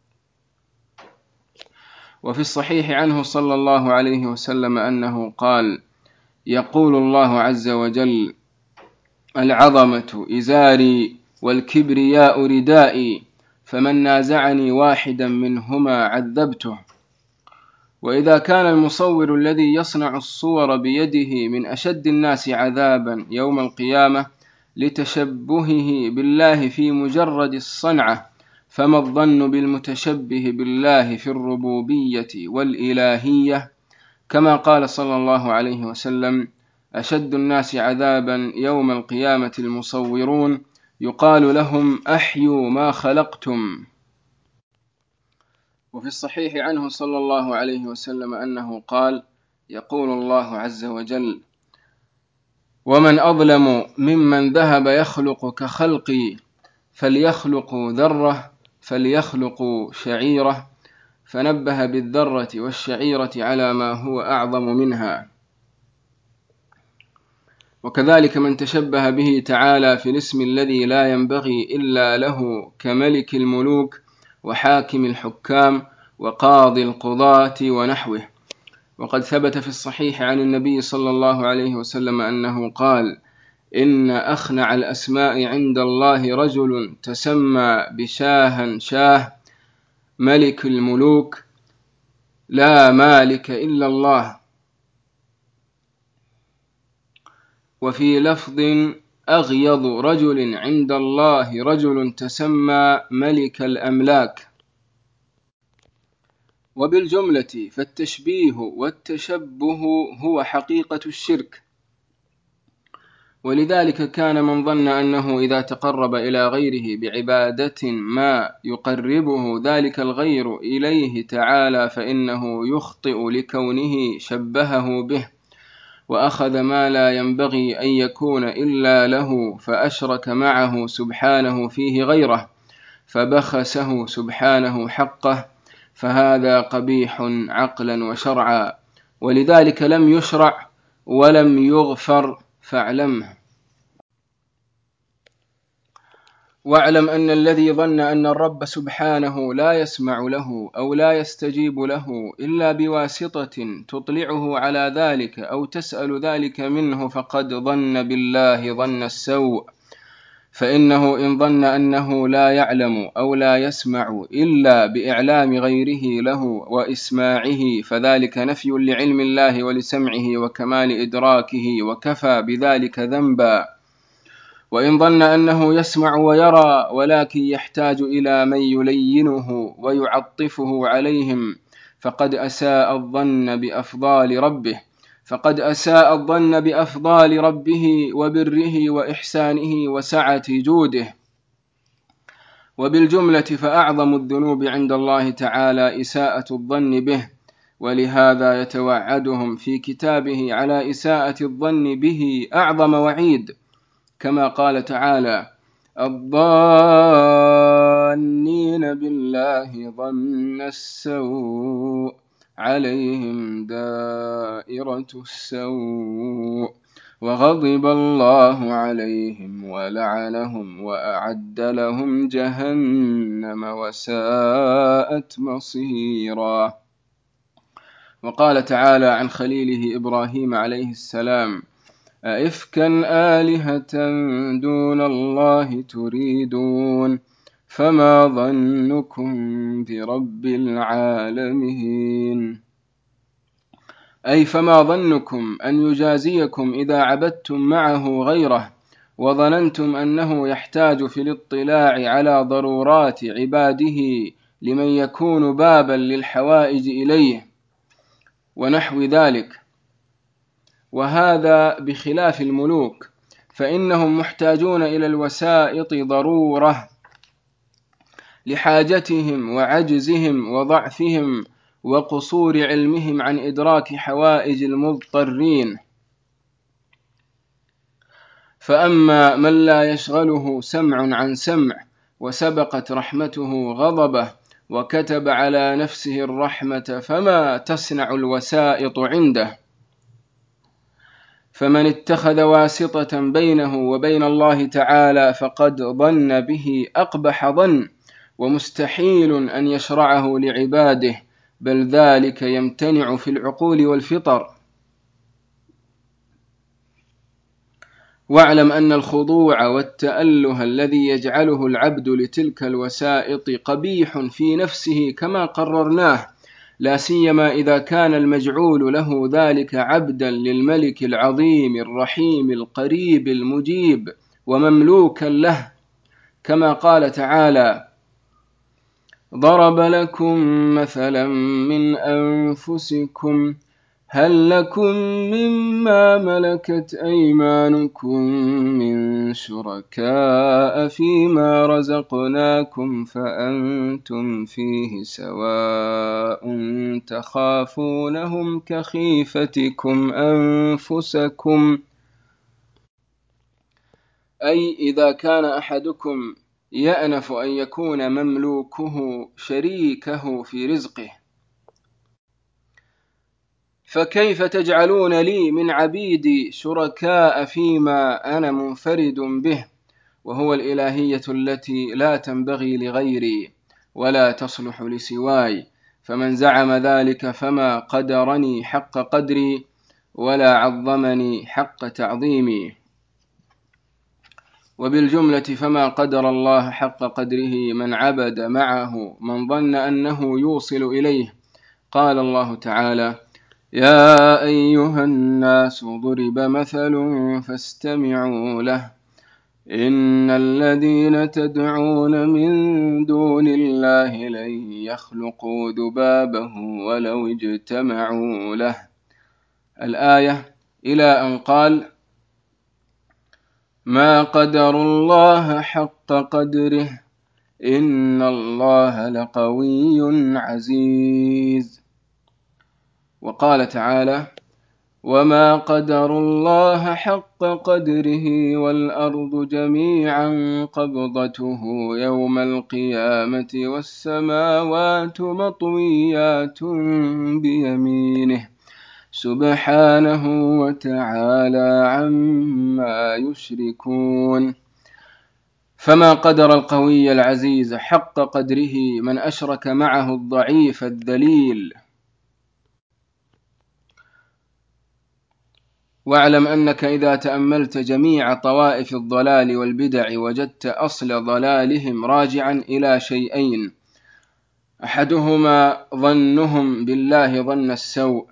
Speaker 1: وفي الصحيح عنه صلى الله عليه وسلم أنه قال: يقول الله عز وجل: العظمة إزاري والكبرياء ردائي، فمن نازعني واحدا منهما عذبته. وإذا كان المصور الذي يصنع الصور بيده من أشد الناس عذابا يوم القيامة لتشبهه بالله في مجرد الصنعة، فما الظن بالمتشبه بالله في الربوبية والإلهية؟ كما قال صلى الله عليه وسلم: أشد الناس عذابا يوم القيامة المصورون، يقال لهم: أحيوا ما خلقتم. وفي الصحيح عنه صلى الله عليه وسلم أنه قال: يقول الله عز وجل: ومن أظلم ممن ذهب يخلق كخلقي، فليخلقوا ذرة فليخلقوا شعيرة، فنبه بالذرة والشعيرة على ما هو أعظم منها. وكذلك من تشبه به تعالى في الاسم الذي لا ينبغي إلا له كملك الملوك وحاكم الحكام وقاضي القضاة ونحوه، وقد ثبت في الصحيح عن النبي صلى الله عليه وسلم أنه قال: إن أخنع الأسماء عند الله رجل تسمى شاه ملك الملوك لا مالك إلا الله. وفي لفظ: أغيض رجل عند الله رجل تسمى ملك الأملاك. وبالجملة فالتشبيه والتشبه هو حقيقة الشرك، ولذلك كان من ظن أنه إذا تقرب إلى غيره بعبادة ما يقربه ذلك الغير إليه تعالى فإنه يخطئ لكونه شبهه به، وأخذ ما لا ينبغي أن يكون إلا له فأشرك معه سبحانه فيه غيره، فبخسه سبحانه حقه، فهذا قبيح عقلا وشرعا، ولذلك لم يشرع ولم يغفر فاعلمه. واعلم أن الذي ظن أن الرب سبحانه لا يسمع له أو لا يستجيب له إلا بواسطة تطلعه على ذلك أو تسأل ذلك منه فقد ظن بالله ظن السوء، فإنه إن ظن أنه لا يعلم أو لا يسمع إلا بإعلام غيره له وإسماعه فذلك نفي لعلم الله ولسمعه وكمال إدراكه، وكفى بذلك ذنبا. وإن ظن أنه يسمع ويرى ولكن يحتاج إلى من يلينه ويعطفه عليهم فقد أساء الظن بأفضال ربه وبره وإحسانه وسعة جوده. وبالجملة فأعظم الذنوب عند الله تعالى إساءة الظن به، ولهذا يتوعدهم في كتابه على إساءة الظن به أعظم وعيد، كما قال تعالى: الظانين بالله ظن السوء عليهم دائرة السوء وغضب الله عليهم ولعنهم وأعد لهم جهنم وساءت مصيرا. وقال تعالى عن خليله إبراهيم عليه السلام: أئفكا آلهة دون الله تريدون فما ظنكم برب العالمين. أي فما ظنكم أن يجازيكم إذا عبدتم معه غيره وظننتم أنه يحتاج في الاطلاع على ضرورات عباده لمن يكون بابا للحوائج إليه ونحو ذلك. وهذا بخلاف الملوك، فإنهم محتاجون إلى الوسائط ضرورة لحاجتهم وعجزهم وضعفهم وقصور علمهم عن إدراك حوائج المضطرين. فأما من لا يشغله سمع عن سمع وسبقت رحمته غضبه وكتب على نفسه الرحمة فما تصنع الوسائط عنده. فمن اتخذ واسطة بينه وبين الله تعالى فقد ظن به أقبح ظن، ومستحيل أن يشرعه لعباده، بل ذلك يمتنع في العقول والفطر. واعلم أن الخضوع والتأله الذي يجعله العبد لتلك الوسائط قبيح في نفسه كما قررناه، لا سيما إذا كان المجعول له ذلك عبدا للملك العظيم الرحيم القريب المجيب ومملوكا له، كما قال تعالى: ضرب لكم مثلا من أنفسكم هل لكم مما ملكت أيمانكم من شركاء فيما رزقناكم فأنتم فيه سواء تخافونهم كخيفتكم أنفسكم. أي إذا كان أحدكم يأنف أن يكون مملوكه شريكه في رزقه، فكيف تجعلون لي من عبيدي شركاء فيما أنا منفرد به، وهو الإلهية التي لا تنبغي لغيري ولا تصلح لسواي، فمن زعم ذلك فما قدرني حق قدري ولا عظمني حق تعظيمي. وبالجملة فما قدر الله حق قدره من عبد معه من ظن أنه يوصل إليه. قال الله تعالى: يا أيها الناس ضرب مثل فاستمعوا له إن الذين تدعون من دون الله لن يخلقوا ذبابا ولو اجتمعوا له. الآية إلى أن قال: ما قدروا الله حق قدره إن الله لقوي عزيز. وقال تعالى: وما قدروا الله حق قدره والأرض جميعا قبضته يوم القيامة والسماوات مطويات بيمينه سبحانه وتعالى عما يشركون. فما قدر القوي العزيز حق قدره من أشرك معه الضعيف الذليل. واعلم أنك إذا تأملت جميع طوائف الضلال والبدع وجدت أصل ضلالهم راجعا إلى شيئين: أحدهما ظنهم بالله ظن السوء،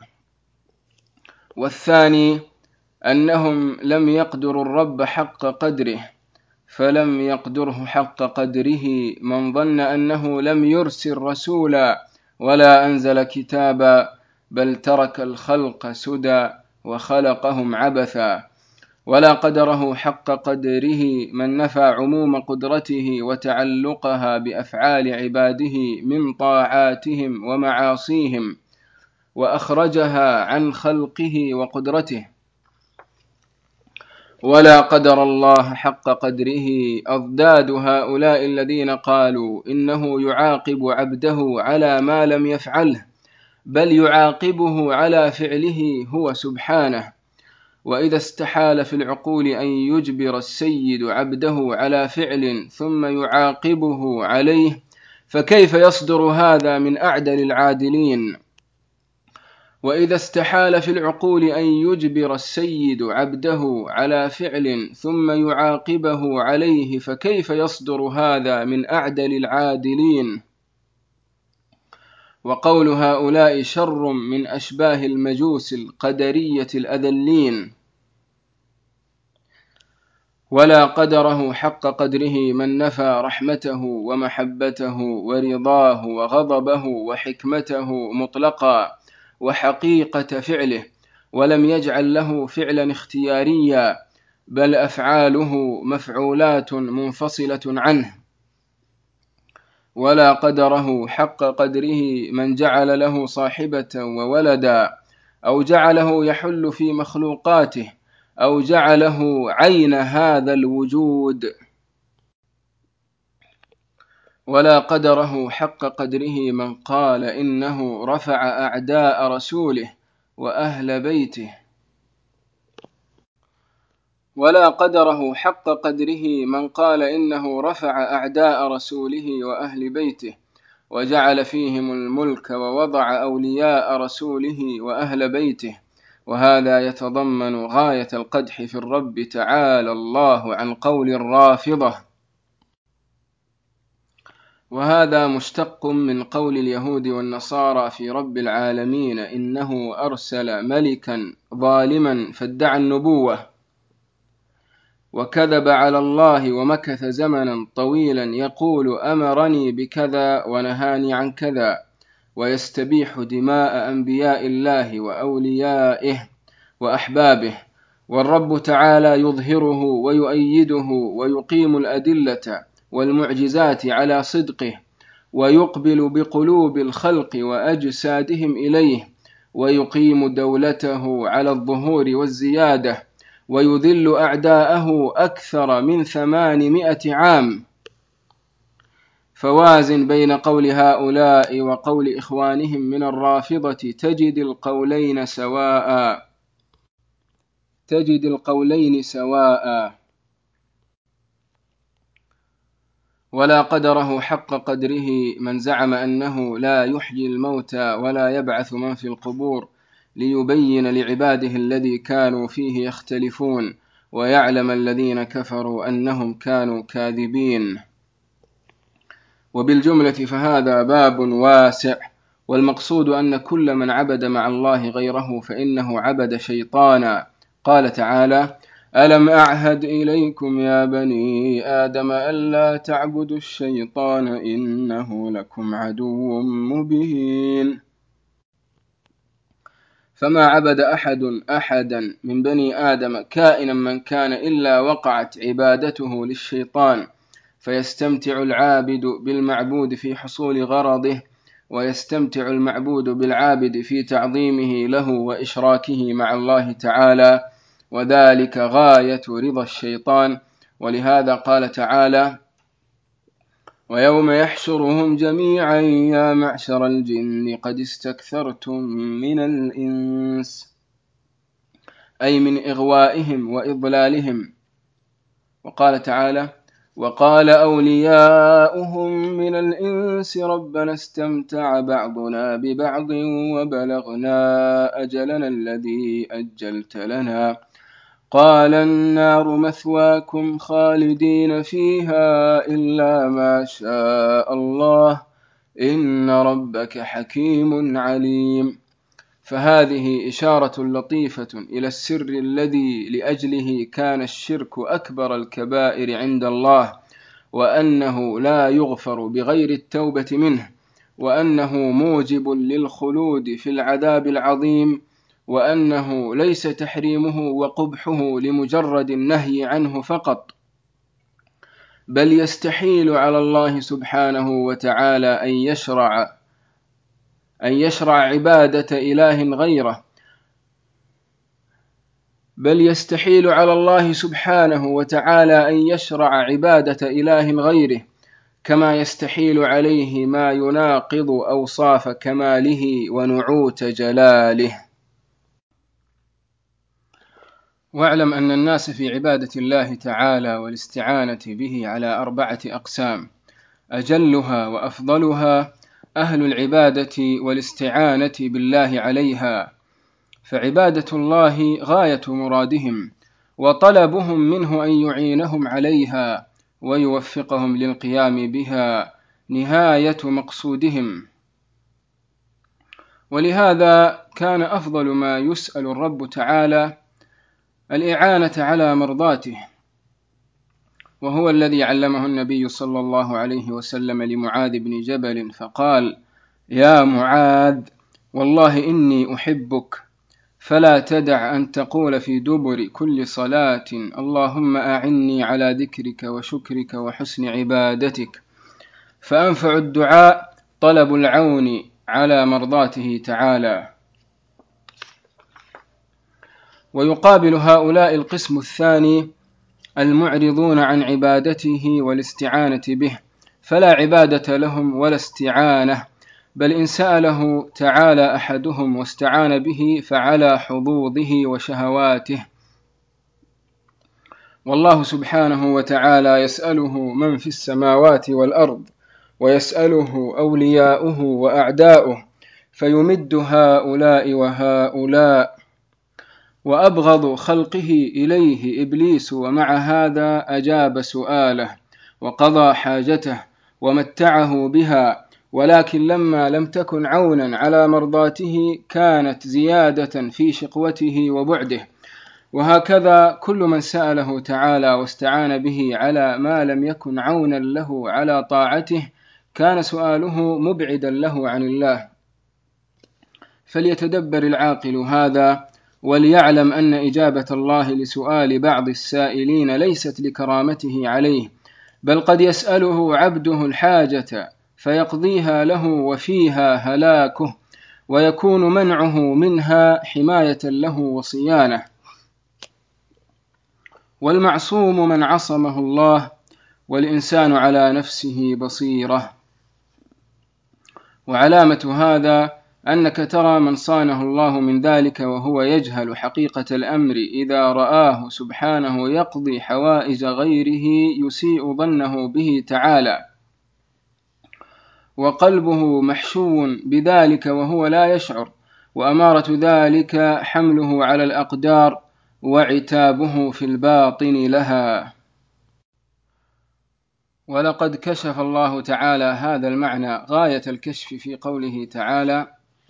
Speaker 1: والثاني أنهم لم يقدروا الرب حق قدره، فلم يقدره حق قدره من ظن أنه لم يرسل رسولا ولا أنزل كتابا بل ترك الخلق سدى وخلقهم عبثا. ولا قدره حق قدره من نفى عموم قدرته وتعلقها بأفعال عباده من طاعاتهم ومعاصيهم وأخرجها عن خلقه وقدرته. ولا قدر الله حق قدره أضداد هؤلاء الذين قالوا إنه يعاقب عبده على ما لم يفعله، بل يعاقبه على فعله هو سبحانه. وإذا استحال في العقول أن يجبر السيد عبده على فعل ثم يعاقبه عليه، فكيف يصدر هذا من أعدل العادلين؟ وإذا استحال في العقول أن يجبر السيد عبده على فعل ثم يعاقبه عليه، فكيف يصدر هذا من أعدل العادلين؟ وقول هؤلاء شر من أشباه المجوس القدرية الأذلين. ولا قدره حق قدره من نفى رحمته ومحبته ورضاه وغضبه وحكمته مطلقا وحقيقة فعله، ولم يجعل له فعلا اختياريا، بل أفعاله مفعولات منفصلة عنه. ولا قدره حق قدره من جعل له صاحبة وولدا، أو جعله يحل في مخلوقاته، أو جعله عين هذا الوجود. ولا قدره حق قدره من قال إنه رفع أعداء رسوله وأهل بيته. ولا قدره حق قدره من قال إنه رفع أعداء رسوله وأهل بيته وجعل فيهم الملك ووضع أولياء رسوله وأهل بيته، وهذا يتضمن غاية القدح في الرب تعالى الله عن قول الرافضة. وهذا مشتق من قول اليهود والنصارى في رب العالمين إنه أرسل ملكا ظالما فادعى النبوة وكذب على الله ومكث زمنا طويلا يقول أمرني بكذا ونهاني عن كذا، ويستبيح دماء أنبياء الله وأوليائه وأحبابه، والرب تعالى يظهره ويؤيده ويقيم الأدلة والمعجزات على صدقه، ويقبل بقلوب الخلق وأجسادهم إليه، ويقيم دولته على الظهور والزيادة، ويذل أعداءه أكثر من 800 عام. فوازن بين قول هؤلاء وقول إخوانهم من الرافضة تجد القولين سواء. ولا قدره حق قدره من زعم أنه لا يحيي الموتى ولا يبعث من في القبور ليبين لعباده الذي كانوا فيه يختلفون ويعلم الذين كفروا أنهم كانوا كاذبين. وبالجملة فهذا باب واسع، والمقصود أن كل من عبد مع الله غيره فإنه عبد شيطانا. قال تعالى: ألم أعهد إليكم يا بني آدم ألا تعبدوا الشيطان إنه لكم عدو مبين. فما عبد أحدا من بني آدم كائنا من كان إلا وقعت عبادته للشيطان، فيستمتع العابد بالمعبود في حصول غرضه، ويستمتع المعبود بالعابد في تعظيمه له وإشراكه مع الله تعالى، وذلك غاية رضا الشيطان. ولهذا قال تعالى: ويوم يحشرهم جميعا يا معشر الجن قد استكثرتم من الإنس، أي من إغوائهم وإضلالهم. وقال تعالى: وقال أولياؤهم من الإنس ربنا استمتع بعضنا ببعض وبلغنا أجلنا الذي أجلت لنا قال النار مثواكم خالدين فيها إلا ما شاء الله إن ربك حكيم عليم. فهذه إشارة لطيفة إلى السر الذي لأجله كان الشرك أكبر الكبائر عند الله، وأنه لا يغفر بغير التوبة منه، وأنه موجب للخلود في العذاب العظيم، وأنه ليس تحريمه وقبحه لمجرد النهي عنه فقط، بل يستحيل على الله سبحانه وتعالى أن يشرع عبادة إله غيره، بل يستحيل على الله سبحانه وتعالى أن يشرع عبادة إله غيره، كما يستحيل عليه ما يناقض أوصاف كماله ونعوت جلاله. واعلم أن الناس في عبادة الله تعالى والاستعانة به على 4 أقسام، أجلها وأفضلها أهل العبادة والاستعانة بالله عليها، فعبادة الله غاية مرادهم، وطلبهم منه أن يعينهم عليها ويوفقهم للقيام بها نهاية مقصودهم. ولهذا كان أفضل ما يسأل الرب تعالى الإعانة على مرضاته، وهو الذي علمه النبي صلى الله عليه وسلم لمعاذ بن جبل فقال: يا معاذ والله إني أحبك، فلا تدع أن تقول في دبر كل صلاة اللهم أعني على ذكرك وشكرك وحسن عبادتك. فأنفع الدعاء طلب العون على مرضاته تعالى. ويقابل هؤلاء القسم الثاني المعرضون عن عبادته والاستعانة به، فلا عبادة لهم ولا استعانة، بل إن سأله تعالى أحدهم واستعان به فعلى حظوظه وشهواته. والله سبحانه وتعالى يسأله من في السماوات والأرض، ويسأله أولياؤه وأعداؤه، فيمد هؤلاء وهؤلاء. وأبغض خلقه إليه إبليس، ومع هذا أجاب سؤاله وقضى حاجته ومتعه بها، ولكن لما لم تكن عونا على مرضاته كانت زيادة في شقوته وبعده. وهكذا كل من سأله تعالى واستعان به على ما لم يكن عونا له على طاعته كان سؤاله مبعدا له عن الله. فليتدبر العاقل هذا، وليعلم أن إجابة الله لسؤال بعض السائلين ليست لكرامته عليه، بل قد يسأله عبده الحاجة فيقضيها له وفيها هلاكه، ويكون منعه منها حماية له وصيانة. والمعصوم من عصمه الله، والإنسان على نفسه بصيرة. وعلامة هذا أنك ترى من صانه الله من ذلك وهو يجهل حقيقة الأمر إذا رآه سبحانه يقضي حوائج غيره يسيء ظنه به تعالى، وقلبه محشو بذلك وهو لا يشعر، وأمارة ذلك حمله على الأقدار وعتابه في الباطن لها. ولقد كشف الله تعالى هذا المعنى غاية الكشف في قوله تعالى: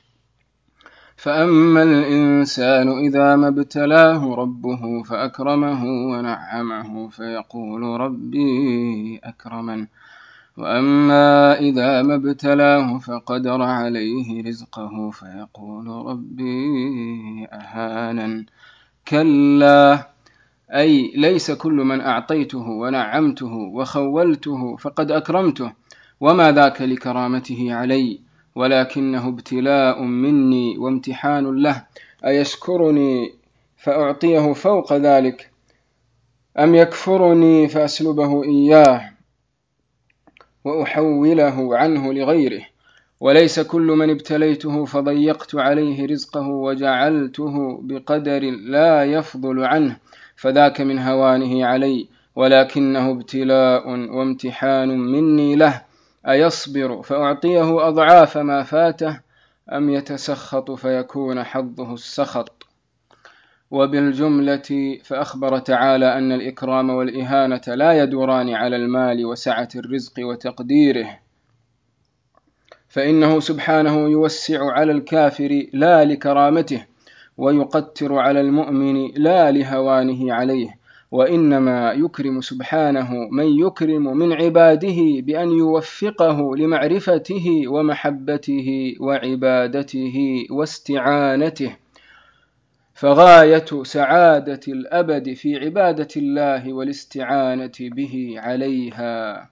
Speaker 1: فأما الإنسان إذا ما ابتلاه ربه فأكرمه ونعمه فيقول ربي أكرمن، وأما إذا ما ابتلاه فقدر عليه رزقه فيقول ربي أهانن. كلا، أي ليس كل من أعطيته ونعمته وخولته فقد أكرمته، وما ذاك لكرامته علي، ولكنه ابتلاء مني وامتحان له، أيشكرني فأعطيه فوق ذلك أم يكفرني فأسلبه إياه وأحوله عنه لغيره. وليس كل من ابتليته فضيقت عليه رزقه وجعلته بقدر لا يفضل عنه فذاك من هوانه علي، ولكنه ابتلاء وامتحان مني له، أيصبر فأعطيه أضعاف ما فاته أم يتسخط فيكون حظه السخط. وبالجملة فأخبر تعالى أن الإكرام والإهانة لا يدوران على المال وسعة الرزق وتقديره، فإنه سبحانه يوسع على الكافر لا لكرامته، ويقتر على المؤمن لا لهوانه عليه، وإنما يكرم سبحانه من يكرم من عباده بأن يوفقه لمعرفته ومحبته وعبادته واستعانته، فغاية سعادة الأبد في عبادة الله والاستعانة به عليها.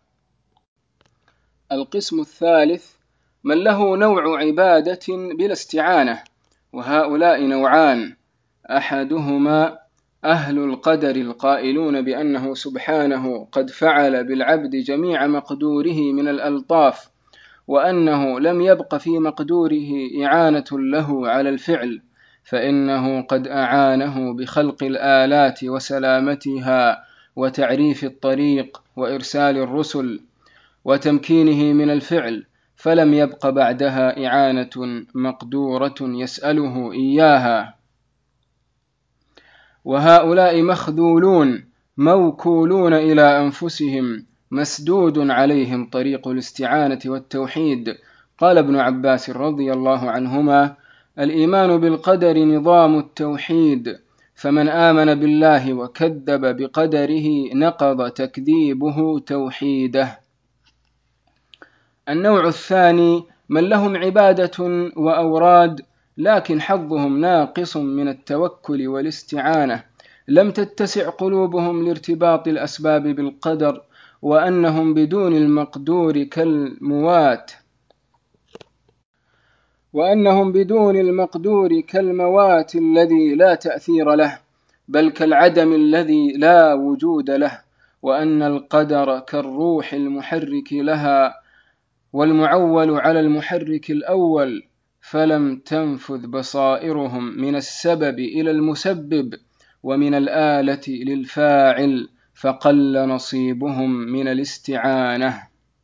Speaker 1: القسم الثالث من له نوع عبادة بلا استعانة، وهؤلاء نوعان: أحدهما أهل القدر القائلون بأنه سبحانه قد فعل بالعبد جميع مقدوره من الألطاف، وأنه لم يبق في مقدوره إعانة له على الفعل، فإنه قد أعانه بخلق الآلات وسلامتها وتعريف الطريق وإرسال الرسل وتمكينه من الفعل، فلم يبق بعدها إعانة مقدورة يسأله إياها. وهؤلاء مخذولون موكولون إلى أنفسهم، مسدود عليهم طريق الاستعانة والتوحيد. قال ابن عباس رضي الله عنهما: الإيمان بالقدر نظام التوحيد، فمن آمن بالله وكذب بقدره نقض تكذيبه توحيده. النوع الثاني من لهم عبادة وأوراد لكن حظهم ناقص من التوكل والاستعانة، لم تتسع قلوبهم لارتباط الأسباب بالقدر، وأنهم بدون المقدور كالموات الذي لا تأثير له، بل كالعدم الذي لا وجود له، وأن القدر كالروح المحرك لها والمعول على المحرك الأول، فلم تنفذ بصائرهم من السبب إلى المسبب ومن الآلة للفاعل، فقل نصيبهم من الاستعانة.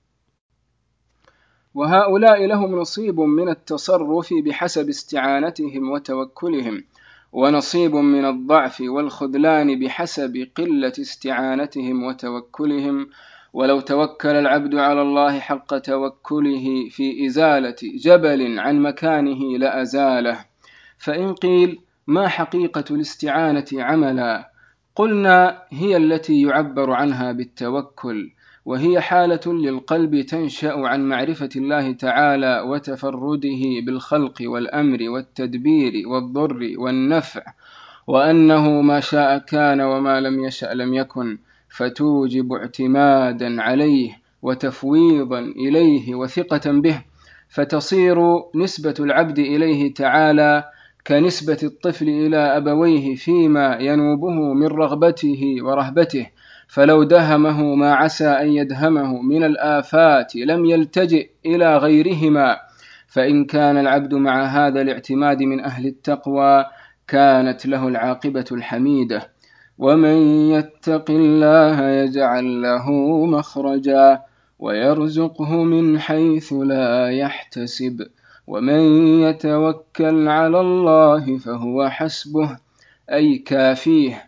Speaker 1: وهؤلاء لهم نصيب من التصرف بحسب استعانتهم وتوكلهم، ونصيب من الضعف والخذلان بحسب قلة استعانتهم وتوكلهم. ولو توكل العبد على الله حق توكله في إزالة جبل عن مكانه لأزاله. فإن قيل: ما حقيقة الاستعانة عملا؟ قلنا: هي التي يعبر عنها بالتوكل، وهي حالة للقلب تنشأ عن معرفة الله تعالى وتفرده بالخلق والأمر والتدبير والضر والنفع، وأنه ما شاء كان وما لم يشأ لم يكن، فتوجب اعتمادا عليه وتفويضا إليه وثقة به، فتصير نسبة العبد إليه تعالى كنسبة الطفل إلى أبويه فيما ينوبه من رغبته ورهبته، فلو دهمه ما عسى أن يدهمه من الآفات لم يلتجئ إلى غيرهما، فإن كان العبد مع هذا الاعتماد من أهل التقوى كانت له العاقبة الحميدة. ومن يتق الله يجعل له مخرجا ويرزقه من حيث لا يحتسب ومن يتوكل على الله فهو حسبه أي كافيه.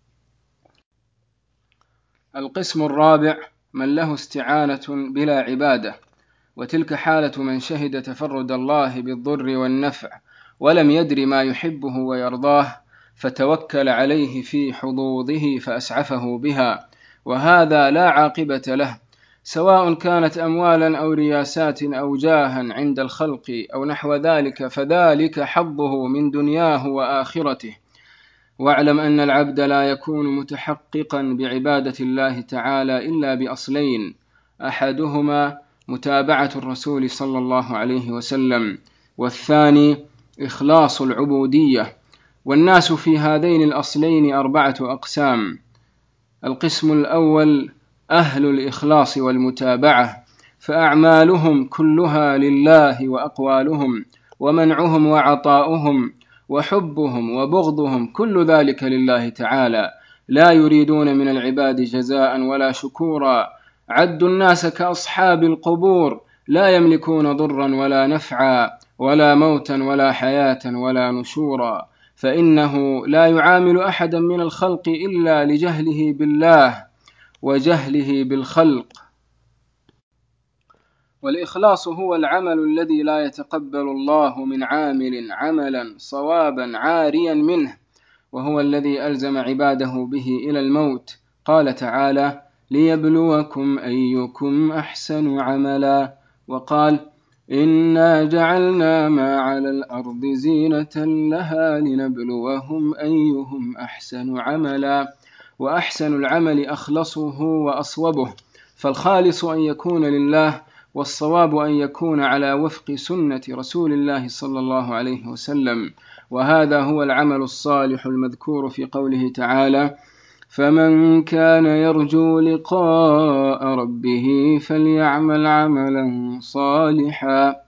Speaker 1: القسم الرابع من له استعانة بلا عبادة، وتلك حالة من شهد تفرد الله بالضر والنفع ولم يدر ما يحبه ويرضاه فتوكل عليه في حظوظه فأسعفه بها، وهذا لا عاقبة له، سواء كانت أموالا أو رياسات أو جاها عند الخلق أو نحو ذلك، فذلك حظه من دنياه وآخرته. واعلم أن العبد لا يكون متحققا بعبادة الله تعالى إلا بأصلين: أحدهما متابعة الرسول صلى الله عليه وسلم، والثاني إخلاص العبودية. والناس في هذين الأصلين 4 أقسام: القسم الأول أهل الإخلاص والمتابعة، فأعمالهم كلها لله، وأقوالهم ومنعهم وعطاؤهم وحبهم وبغضهم كل ذلك لله تعالى، لا يريدون من العباد جزاء ولا شكورا. عدوا الناس كأصحاب القبور، لا يملكون ضرا ولا نفعا ولا موتا ولا حياة ولا نشورا، فإنه لا يعامل أحدا من الخلق إلا لجهله بالله وجهله بالخلق. والإخلاص هو العمل الذي لا يتقبل الله من عامل عملا صوابا عاريا منه، وهو الذي ألزم عباده به إلى الموت. قال تعالى: ليبلوكم أيكم أحسن عملا، وقال: إنا جعلنا ما على الأرض زينة لها لنبلوهم أيهم أحسن عملا. وأحسن العمل أخلصه وأصوبه، فالخالص أن يكون لله، والصواب أن يكون على وفق سنة رسول الله صلى الله عليه وسلم، وهذا هو العمل الصالح المذكور في قوله تعالى: فمن كان يرجو لقاء ربه فليعمل عملا صالحا،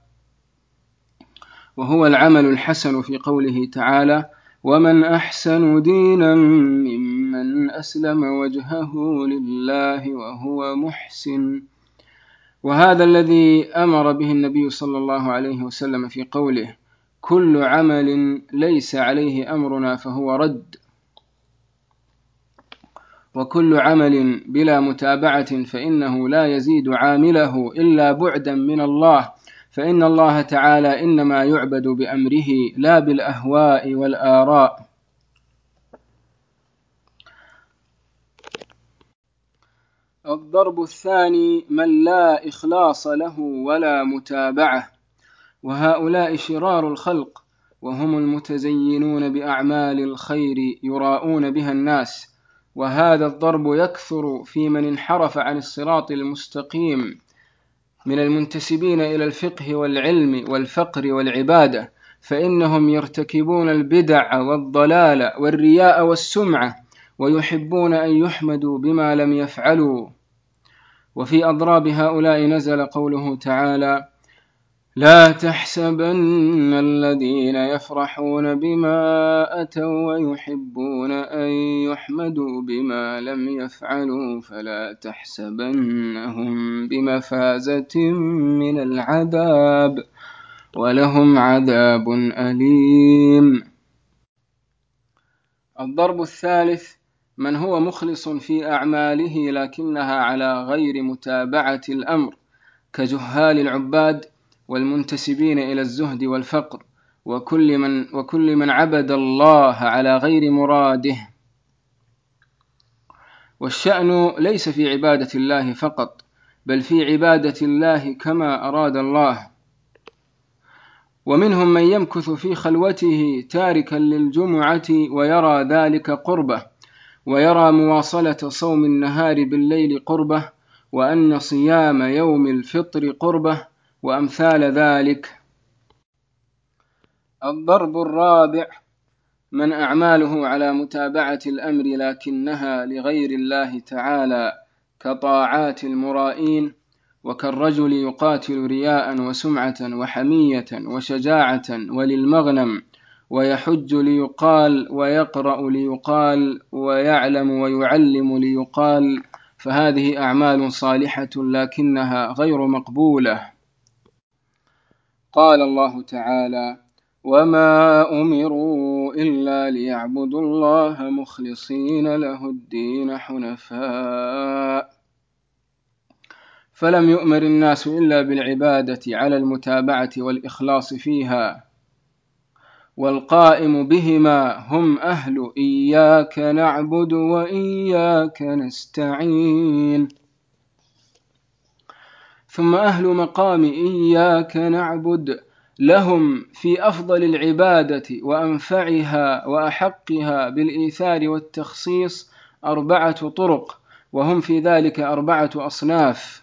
Speaker 1: وهو العمل الحسن في قوله تعالى: ومن أحسن دينا ممن أسلم وجهه لله وهو محسن. وهذا الذي أمر به النبي صلى الله عليه وسلم في قوله: كل عمل ليس عليه أمرنا فهو رد، وكل عمل بلا متابعة فإنه لا يزيد عامله إلا بعدا من الله، فإن الله تعالى إنما يعبد بأمره لا بالأهواء والآراء. الضرب الثاني من لا إخلاص له ولا متابعة، وهؤلاء شرار الخلق، وهم المتزينون بأعمال الخير يراؤون بها الناس، وهذا الضرب يكثر في من انحرف عن الصراط المستقيم من المنتسبين إلى الفقه والعلم والفقر والعبادة، فإنهم يرتكبون البدع والضلال والرياء والسمعة، ويحبون أن يحمدوا بما لم يفعلوا. وفي أضراب هؤلاء نزل قوله تعالى: لا تحسبن الذين يفرحون بما أتوا ويحبون أن يحمدوا بما لم يفعلوا فلا تحسبنهم بمفازة من العذاب ولهم عذاب أليم. الضرب الثالث من هو مخلص في أعماله لكنها على غير متابعة الأمر، كجهال العباد والمنتسبين إلى الزهد والفقر، وكل من عبد الله على غير مراده. والشأن ليس في عبادة الله فقط، بل في عبادة الله كما أراد الله. ومنهم من يمكث في خلوته تاركا للجمعة ويرى ذلك قربة، ويرى مواصلة صوم النهار بالليل قربة، وأن صيام يوم الفطر قربة، وأمثال ذلك. الضرب الرابع من أعماله على متابعة الأمر لكنها لغير الله تعالى، كطاعات المرائين وكالرجل يقاتل رياء وسمعة وحمية وشجاعة وللمغنم، ويحج ليقال، ويقرأ ليقال، ويعلم ويعلم ليقال، فهذه أعمال صالحة لكنها غير مقبولة. قال الله تعالى: وما أمروا إلا ليعبدوا الله مخلصين له الدين حنفاء. فلم يؤمر الناس إلا بالعبادة على المتابعة والإخلاص فيها، والقائم بهما هم أهل إياك نعبد وإياك نستعين. ثم أهل مقام إياك نعبد لهم في أفضل العبادة وأنفعها وأحقها بالإيثار والتخصيص 4 طرق، وهم في ذلك 4 أصناف.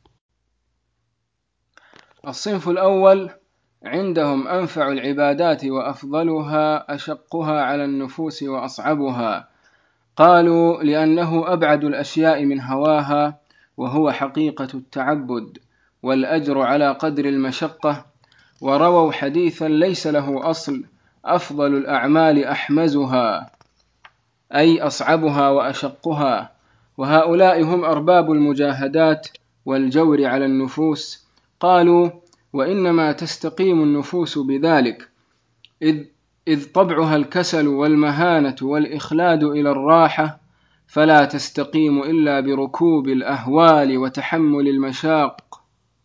Speaker 1: الصنف الأول عندهم أنفع العبادات وأفضلها أشقها على النفوس وأصعبها، قالوا لأنه أبعد الأشياء من هواها، وهو حقيقة التعبد والأجر على قدر المشقة. ورووا حديثا ليس له أصل: أفضل الأعمال أحمزها، أي أصعبها وأشقها. وهؤلاء هم أرباب المجاهدات والجور على النفوس. قالوا: وإنما تستقيم النفوس بذلك، إذ طبعها الكسل والمهانة والإخلاد إلى الراحة، فلا تستقيم إلا بركوب الأهوال وتحمل المشاق.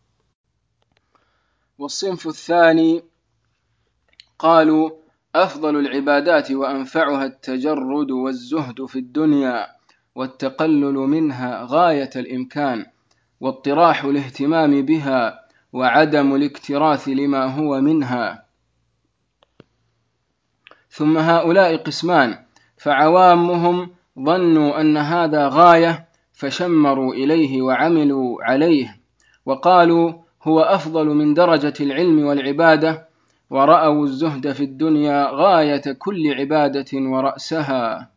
Speaker 1: والصنف الثاني قالوا: أفضل العبادات وأنفعها التجرد والزهد في الدنيا، والتقلل منها غاية الإمكان، واطراح الاهتمام بها، وعدم الاكتراث لما هو منها. ثم هؤلاء قسمان: فعوامهم ظنوا أن هذا غاية فشمروا إليه وعملوا عليه، وقالوا هو أفضل من درجة العلم والعبادة، ورأوا الزهد في الدنيا غاية كل عبادة ورأسها.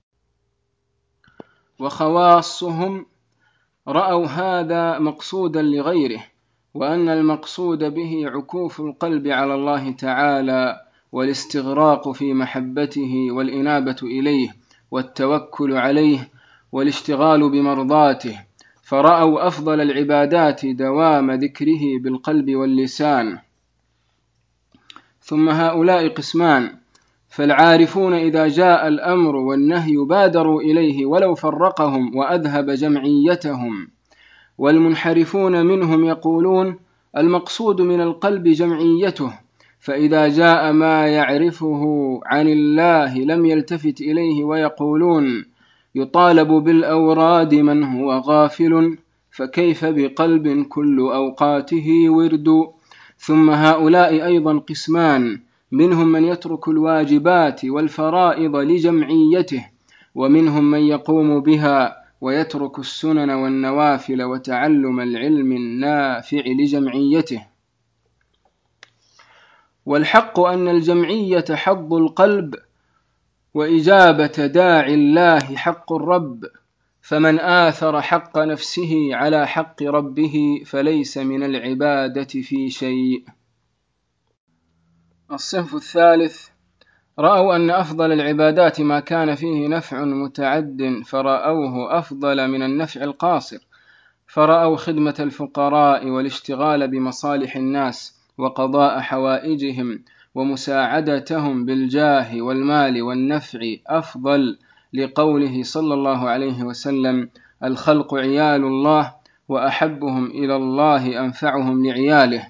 Speaker 1: وخواصهم رأوا هذا مقصودا لغيره، وأن المقصود به عكوف القلب على الله تعالى، والاستغراق في محبته والإنابة إليه والتوكل عليه والاشتغال بمرضاته، فرأوا أفضل العبادات دوام ذكره بالقلب واللسان. ثم هؤلاء قسمان: فالعارفون إذا جاء الأمر والنهي بادروا إليه ولو فرقهم وأذهب جمعيتهم، والمنحرفون منهم يقولون المقصود من القلب جمعيته، فإذا جاء ما يعرفه عن الله لم يلتفت إليه، ويقولون يطالب بالأوراد من هو غافل، فكيف بقلب كل أوقاته ورد. ثم هؤلاء أيضا قسمان: منهم من يترك الواجبات والفرائض لجمعيته، ومنهم من يقوم بها ويترك السنن والنوافل وتعلم العلم النافع لجمعيته. والحق أن الجمعية حظ القلب، وإجابة داعي الله حق الرب، فمن آثر حق نفسه على حق ربه فليس من العبادة في شيء. الصنف الثالث رأوا أن أفضل العبادات ما كان فيه نفع متعد، فرأوه أفضل من النفع القاصر، فرأوا خدمة الفقراء والاشتغال بمصالح الناس وقضاء حوائجهم ومساعدتهم بالجاه والمال والنفع أفضل، لقوله صلى الله عليه وسلم: الخلق عيال الله، وأحبهم إلى الله أنفعهم لعياله.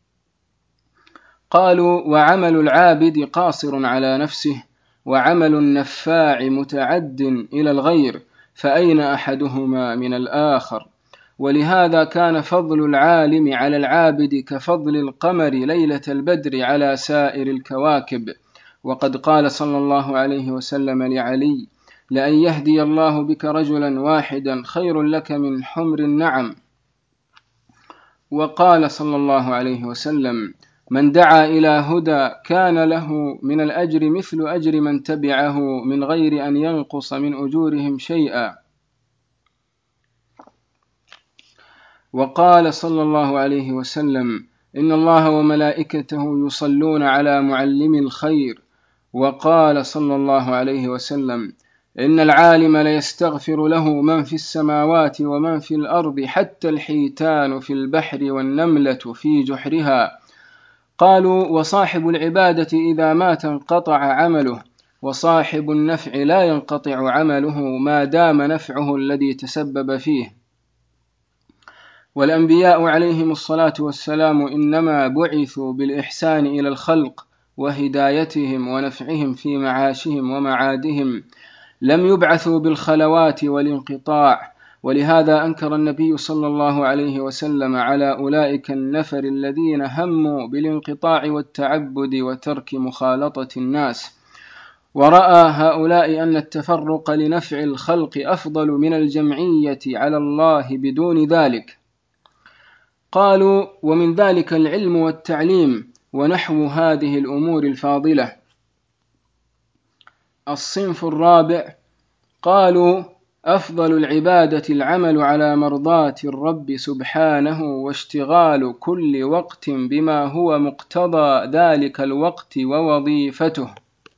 Speaker 1: قالوا: وعمل العابد قاصر على نفسه، وعمل النفاع متعد إلى الغير، فأين أحدهما من الآخر؟ ولهذا كان فضل العالم على العابد كفضل القمر ليلة البدر على سائر الكواكب. وقد قال صلى الله عليه وسلم لعلي: لأن يهدي الله بك رجلا واحدا خير لك من حمر النعم. وقال صلى الله عليه وسلم: من دعا إلى هدى كان له من الأجر مثل أجر من تبعه من غير أن ينقص من أجورهم شيئا. وقال صلى الله عليه وسلم: إن الله وملائكته يصلون على معلم الخير. وقال صلى الله عليه وسلم: إن العالم ليستغفر له من في السماوات ومن في الأرض حتى الحيتان في البحر والنملة في جحرها. قالوا: وصاحب العبادة إذا مات انقطع عمله، وصاحب النفع لا ينقطع عمله ما دام نفعه الذي تسبب فيه. والأنبياء عليهم الصلاة والسلام إنما بعثوا بالإحسان إلى الخلق وهدايتهم ونفعهم في معاشهم ومعادهم، لم يبعثوا بالخلوات والانقطاع. ولهذا أنكر النبي صلى الله عليه وسلم على أولئك النفر الذين هموا بالانقطاع والتعبد وترك مخالطة الناس، ورأى هؤلاء أن التفرق لنفع الخلق أفضل من الجمعية على الله بدون ذلك. قالوا: ومن ذلك العلم والتعليم ونحو هذه الأمور الفاضلة. الصنف الرابع قالوا: أفضل العبادة العمل على مرضاة الرب سبحانه واشتغال كل وقت بما هو مقتضى ذلك الوقت ووظيفته.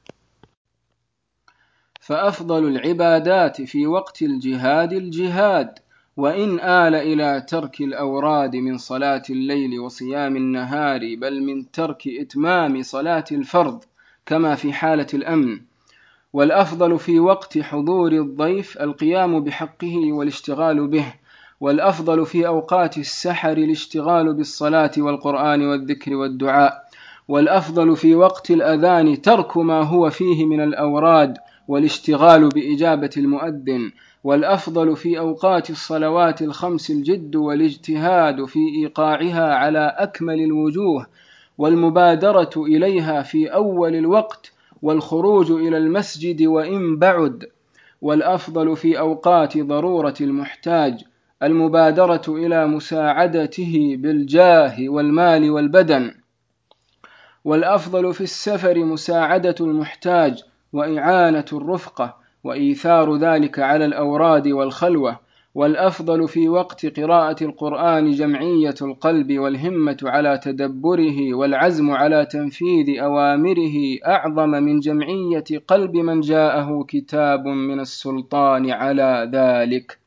Speaker 1: فأفضل العبادات في وقت الجهاد، وإن آل إلى ترك الأوراد من صلاة الليل وصيام النهار، بل من ترك إتمام صلاة الفرض كما في حالة الأمن. والأفضل في وقت حضور الضيف القيام بحقه والاشتغال به. والأفضل في أوقات السحر الاشتغال بالصلاة والقرآن والذكر والدعاء. والأفضل في وقت الأذان ترك ما هو فيه من الأوراد والاشتغال بإجابة المؤذن. والأفضل في أوقات الصلوات الخمس الجد والاجتهاد في إيقاعها على أكمل الوجوه، والمبادرة إليها في أول الوقت، والخروج إلى المسجد وإن بعد. والأفضل في أوقات ضرورة المحتاج المبادرة إلى مساعدته بالجاه والمال والبدن. والأفضل في السفر مساعدة المحتاج وإعانة الرفقة وإيثار ذلك على الأوراد والخلوة. والأفضل في وقت قراءة القرآن جمعية القلب والهمة على تدبره والعزم على تنفيذ أوامره أعظم من جمعية قلب من جاءه كتاب من السلطان على ذلك.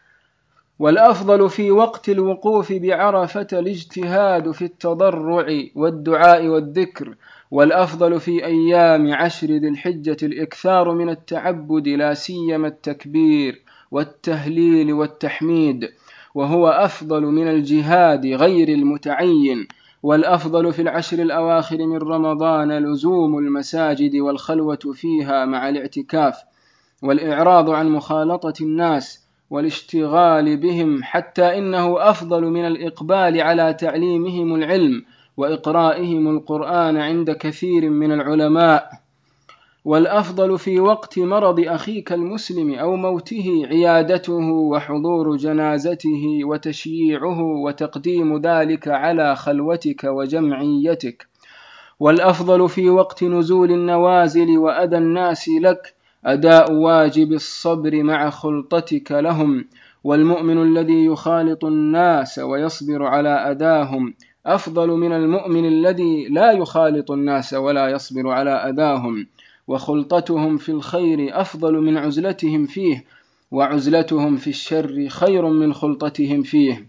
Speaker 1: والأفضل في وقت الوقوف بعرفة الاجتهاد في التضرع والدعاء والذكر. والأفضل في أيام عشر ذي الحجة الإكثار من التعبد، لا سيما التكبير والتهليل والتحميد، وهو أفضل من الجهاد غير المتعين. والأفضل في العشر الأواخر من رمضان لزوم المساجد والخلوة فيها مع الاعتكاف، والإعراض عن مخالطة الناس والاشتغال بهم، حتى إنه أفضل من الإقبال على تعليمهم العلم وإقرائهم القرآن عند كثير من العلماء. والأفضل في وقت مرض أخيك المسلم أو موته عيادته وحضور جنازته وتشييعه وتقديم ذلك على خلوتك وجمعيتك. والأفضل في وقت نزول النوازل وأذى الناس لك أداء واجب الصبر مع خلطتك لهم. والمؤمن الذي يخالط الناس ويصبر على أذاهم أفضل من المؤمن الذي لا يخالط الناس ولا يصبر على أذاهم. وخلطتهم في الخير أفضل من عزلتهم فيه، وعزلتهم في الشر خير من خلطتهم فيه.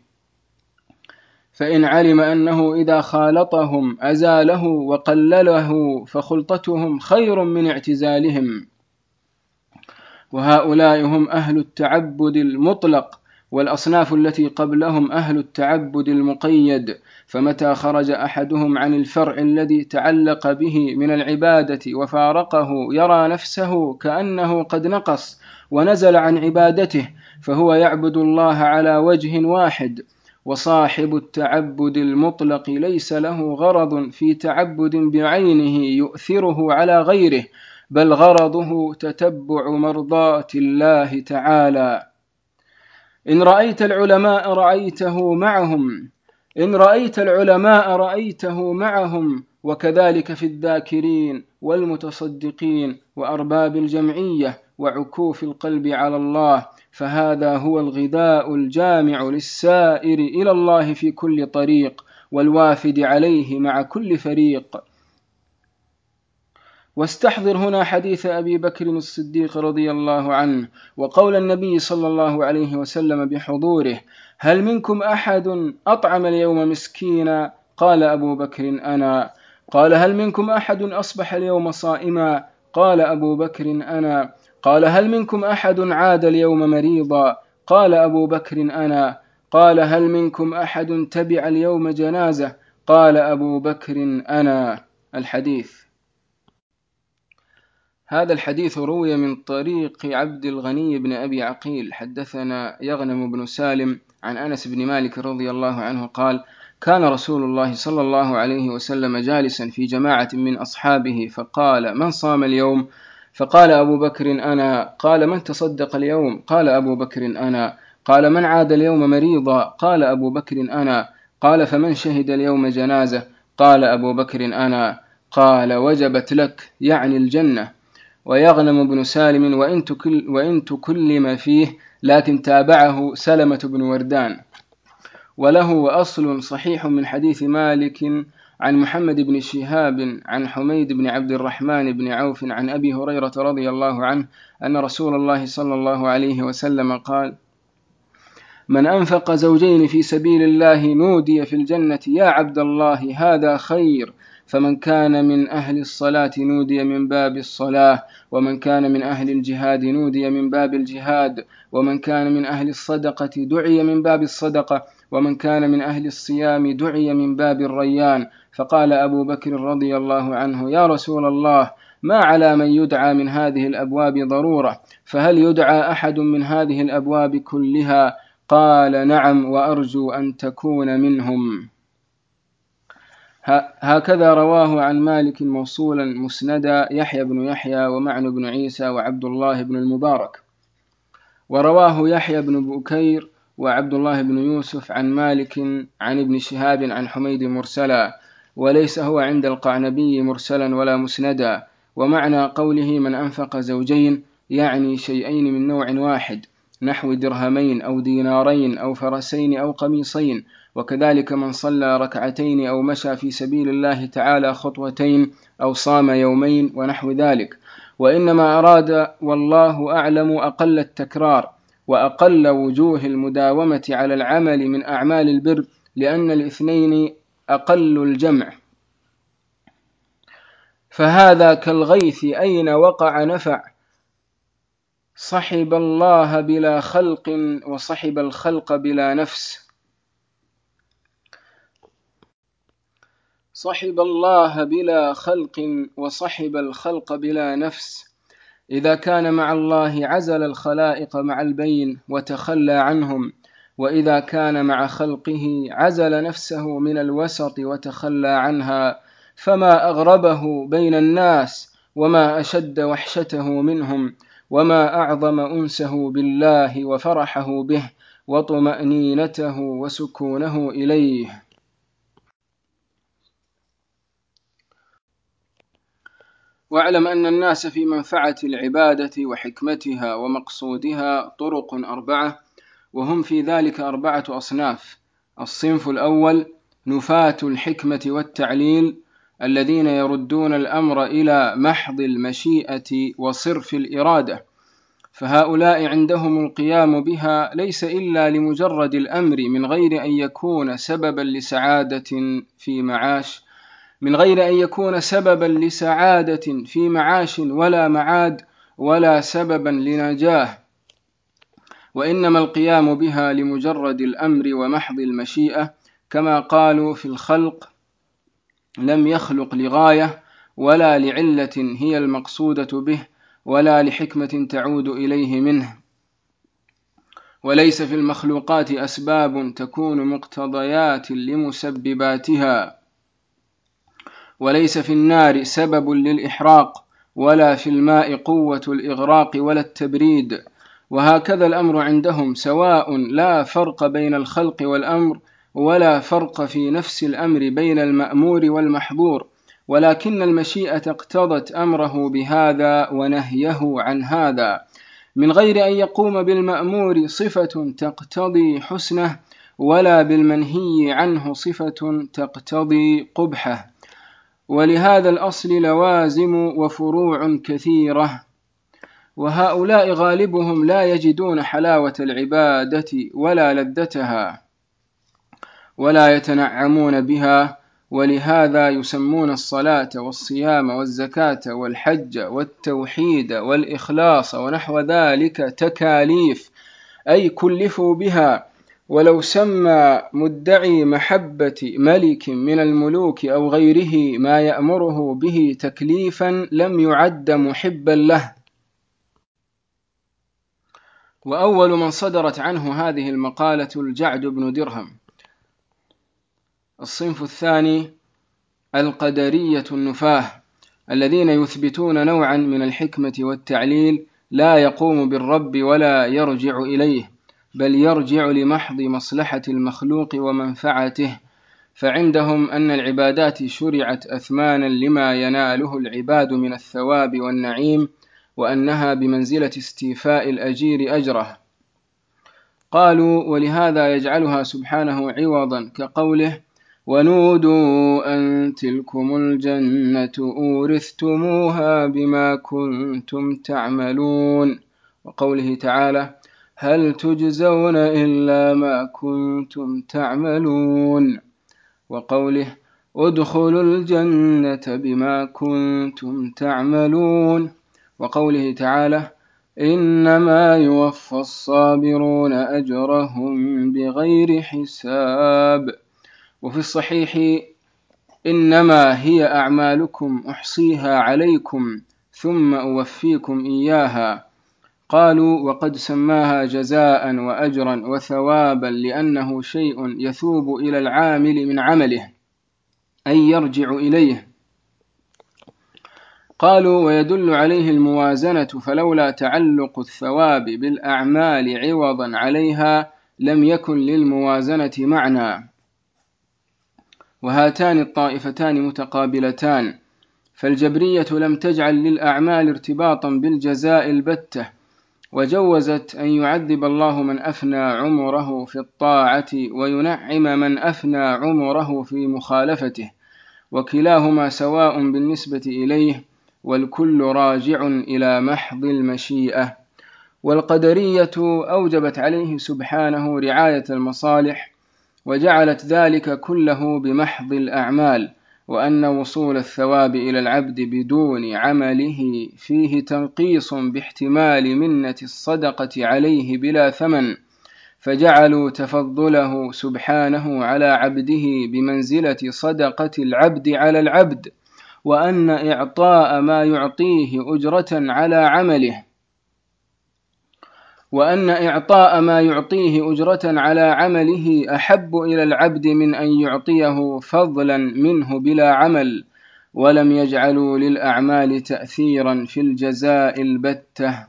Speaker 1: فإن علم أنه إذا خالطهم أزاله وقلله فخلطتهم خير من اعتزالهم. وهؤلاء هم أهل التعبد المطلق، والأصناف التي قبلهم أهل التعبد المقيد. فمتى خرج أحدهم عن الفرع الذي تعلق به من العبادة وفارقه يرى نفسه كأنه قد نقص ونزل عن عبادته، فهو يعبد الله على وجه واحد. وصاحب التعبد المطلق ليس له غرض في تعبد بعينه يؤثره على غيره، بل غرضه تتبع مرضات الله تعالى. إن رأيت العلماء رأيته معهم، وكذلك في الذاكرين والمتصدقين وأرباب الجمعية وعكوف القلب على الله، فهذا هو الغذاء الجامع للسائر إلى الله في كل طريق، والوافد عليه مع كل فريق. واستحضر هنا حديث أبي بكر الصديق رضي الله عنه، وقول النبي صلى الله عليه وسلم بحضوره: هل منكم أحد أطعم اليوم مسكينا؟ قال أبو بكر: أنا. قال: هل منكم أحد أصبح اليوم صائما؟ قال أبو بكر: أنا. قال: هل منكم أحد عاد اليوم مريضا؟ قال أبو بكر: أنا. قال: هل منكم أحد تبع اليوم جنازة؟ قال أبو بكر: أنا. الحديث. هذا الحديث روي من طريق عبد الغني بن أبي عقيل. حدثنا يغنم بن سالم عن أنس بن مالك رضي الله عنه قال: كان رسول الله صلى الله عليه وسلم جالسا في جماعة من أصحابه، فقال: من صام اليوم؟ فقال أبو بكر: أنا. قال: من تصدق اليوم؟ قال أبو بكر: أنا. قال: من عاد اليوم مريضا؟ قال أبو بكر: أنا. قال: فمن شهد اليوم جنازة؟ قال أبو بكر: أنا. قال: وجبت لك، يعني الجنة. ويغنم بن سالم وإن تكلم فيه، لكن تابعه سلمة بن وردان. وله أصل صحيح من حديث مالك عن محمد بن شهاب عن حميد بن عبد الرحمن بن عوف عن أبي هريرة رضي الله عنه أن رسول الله صلى الله عليه وسلم قال: من أنفق زوجين في سبيل الله نودي في الجنة: يا عبد الله، هذا خير. فمن كان من أهل الصلاة نودي من باب الصلاة، ومن كان من أهل الجهاد نودي من باب الجهاد، ومن كان من أهل الصدقة دعي من باب الصدقة، ومن كان من أهل الصيام دعي من باب الريان. فقال أبو بكر رضي الله عنه: يا رسول الله، ما على من يدعى من هذه الأبواب ضرورة، فهل يدعى أحد من هذه الأبواب كلها؟ قال: نعم، وأرجو أن تكون منهم. هكذا رواه عن مالك موصولا مسندا يحيى بن يحيى ومعن بن عيسى وعبد الله بن المبارك. ورواه يحيى بن بكير وعبد الله بن يوسف عن مالك عن ابن شهاب عن حميد مرسلا، وليس هو عند القعنبي مرسلا ولا مسندا. ومعنى قوله من أنفق زوجين يعني شيئين من نوع واحد، نحو درهمين أو دينارين أو فرسين أو قميصين. وكذلك من صلى ركعتين أو مشى في سبيل الله تعالى خطوتين أو صام يومين ونحو ذلك. وإنما أراد والله أعلم أقل التكرار وأقل وجوه المداومة على العمل من أعمال البر، لأن الاثنين أقل الجمع. فهذا كالغيث أين وقع نفع، صحب الله بلا خلق وصحب الخلق بلا نفس. صحب الله بلا خلق وصحب الخلق بلا نفس. إذا كان مع الله عزل الخلائق مع البين وتخلى عنهم، وإذا كان مع خلقه عزل نفسه من الوسط وتخلى عنها، فما أغربه بين الناس، وما أشد وحشته منهم، وما أعظم أنسه بالله وفرحه به وطمأنينته وسكونه إليه. واعلم أن الناس في منفعة العبادة وحكمتها ومقصودها طرق 4، وهم في ذلك 4 أصناف. الصنف الأول نفاة الحكمة والتعليل، الذين يردون الأمر إلى محض المشيئة وصرف الإرادة، فهؤلاء عندهم القيام بها ليس إلا لمجرد الأمر، من غير أن يكون سببا لسعادة في معاش، ولا معاد، ولا سببا لنجاه، وإنما القيام بها لمجرد الأمر ومحض المشيئة، كما قالوا في الخلق: لم يخلق لغاية ولا لعلة هي المقصودة به ولا لحكمة تعود إليه منه. وليس في المخلوقات أسباب تكون مقتضيات لمسبباتها، وليس في النار سبب للإحراق، ولا في الماء قوة الإغراق ولا التبريد. وهكذا الأمر عندهم، سواء لا فرق بين الخلق والأمر، ولا فرق في نفس الأمر بين المأمور والمحظور، ولكن المشيئة اقتضت أمره بهذا ونهيه عن هذا، من غير أن يقوم بالمأمور صفة تقتضي حسنه، ولا بالمنهي عنه صفة تقتضي قبحه. ولهذا الأصل لوازم وفروع كثيرة، وهؤلاء غالبهم لا يجدون حلاوة العبادة ولا لذتها، ولا يتنعمون بها، ولهذا يسمون الصلاة والصيام والزكاة والحج والتوحيد والإخلاص ونحو ذلك تكاليف، أي كلفوا بها. ولو سمى مدعي محبة ملك من الملوك أو غيره ما يأمره به تكليفا لم يعد محبا له. وأول من صدرت عنه هذه المقالة الجعد بن درهم. الصنف الثاني القدرية النفاه، الذين يثبتون نوعا من الحكمة والتعليل لا يقوم بالرب ولا يرجع إليه، بل يرجع لمحض مصلحة المخلوق ومنفعته. فعندهم أن العبادات شرعت أثمانا لما يناله العباد من الثواب والنعيم، وأنها بمنزلة استيفاء الأجير أجره. قالوا: ولهذا يجعلها سبحانه عوضا، كقوله: ونودوا أن تلكم الجنة أورثتموها بما كنتم تعملون، وقوله تعالى: هل تجزون إلا ما كنتم تعملون، وقوله: ادخلوا الجنة بما كنتم تعملون، وقوله تعالى: إنما يوفى الصابرون أجرهم بغير حساب. وفي الصحيح: إنما هي أعمالكم أحصيها عليكم ثم أوفيكم إياها. قالوا: وقد سماها جزاء وأجرا وثوابا لأنه شيء يثوب إلى العامل من عمله، أي يرجع إليه. قالوا: ويدل عليه الموازنة، فلولا تعلق الثواب بالأعمال عوضا عليها لم يكن للموازنة معنى. وهاتان الطائفتان متقابلتان، فالجبرية لم تجعل للأعمال ارتباطا بالجزاء البتة، وجوزت أن يعذب الله من أفنى عمره في الطاعة وينعم من أفنى عمره في مخالفته، وكلاهما سواء بالنسبة إليه، والكل راجع إلى محض المشيئة. والقدرية أوجبت عليه سبحانه رعاية المصالح، وجعلت ذلك كله بمحض الأعمال، وأن وصول الثواب إلى العبد بدون عمله فيه تنقيص باحتمال منة الصدقة عليه بلا ثمن، فجعلوا تفضله سبحانه على عبده بمنزلة صدقة العبد على العبد، وأن إعطاء ما يعطيه أجرة على عمله، على عمله أحب إلى العبد من أن يعطيه فضلا منه بلا عمل، ولم يجعلوا للأعمال تأثيرا في الجزاء البتة.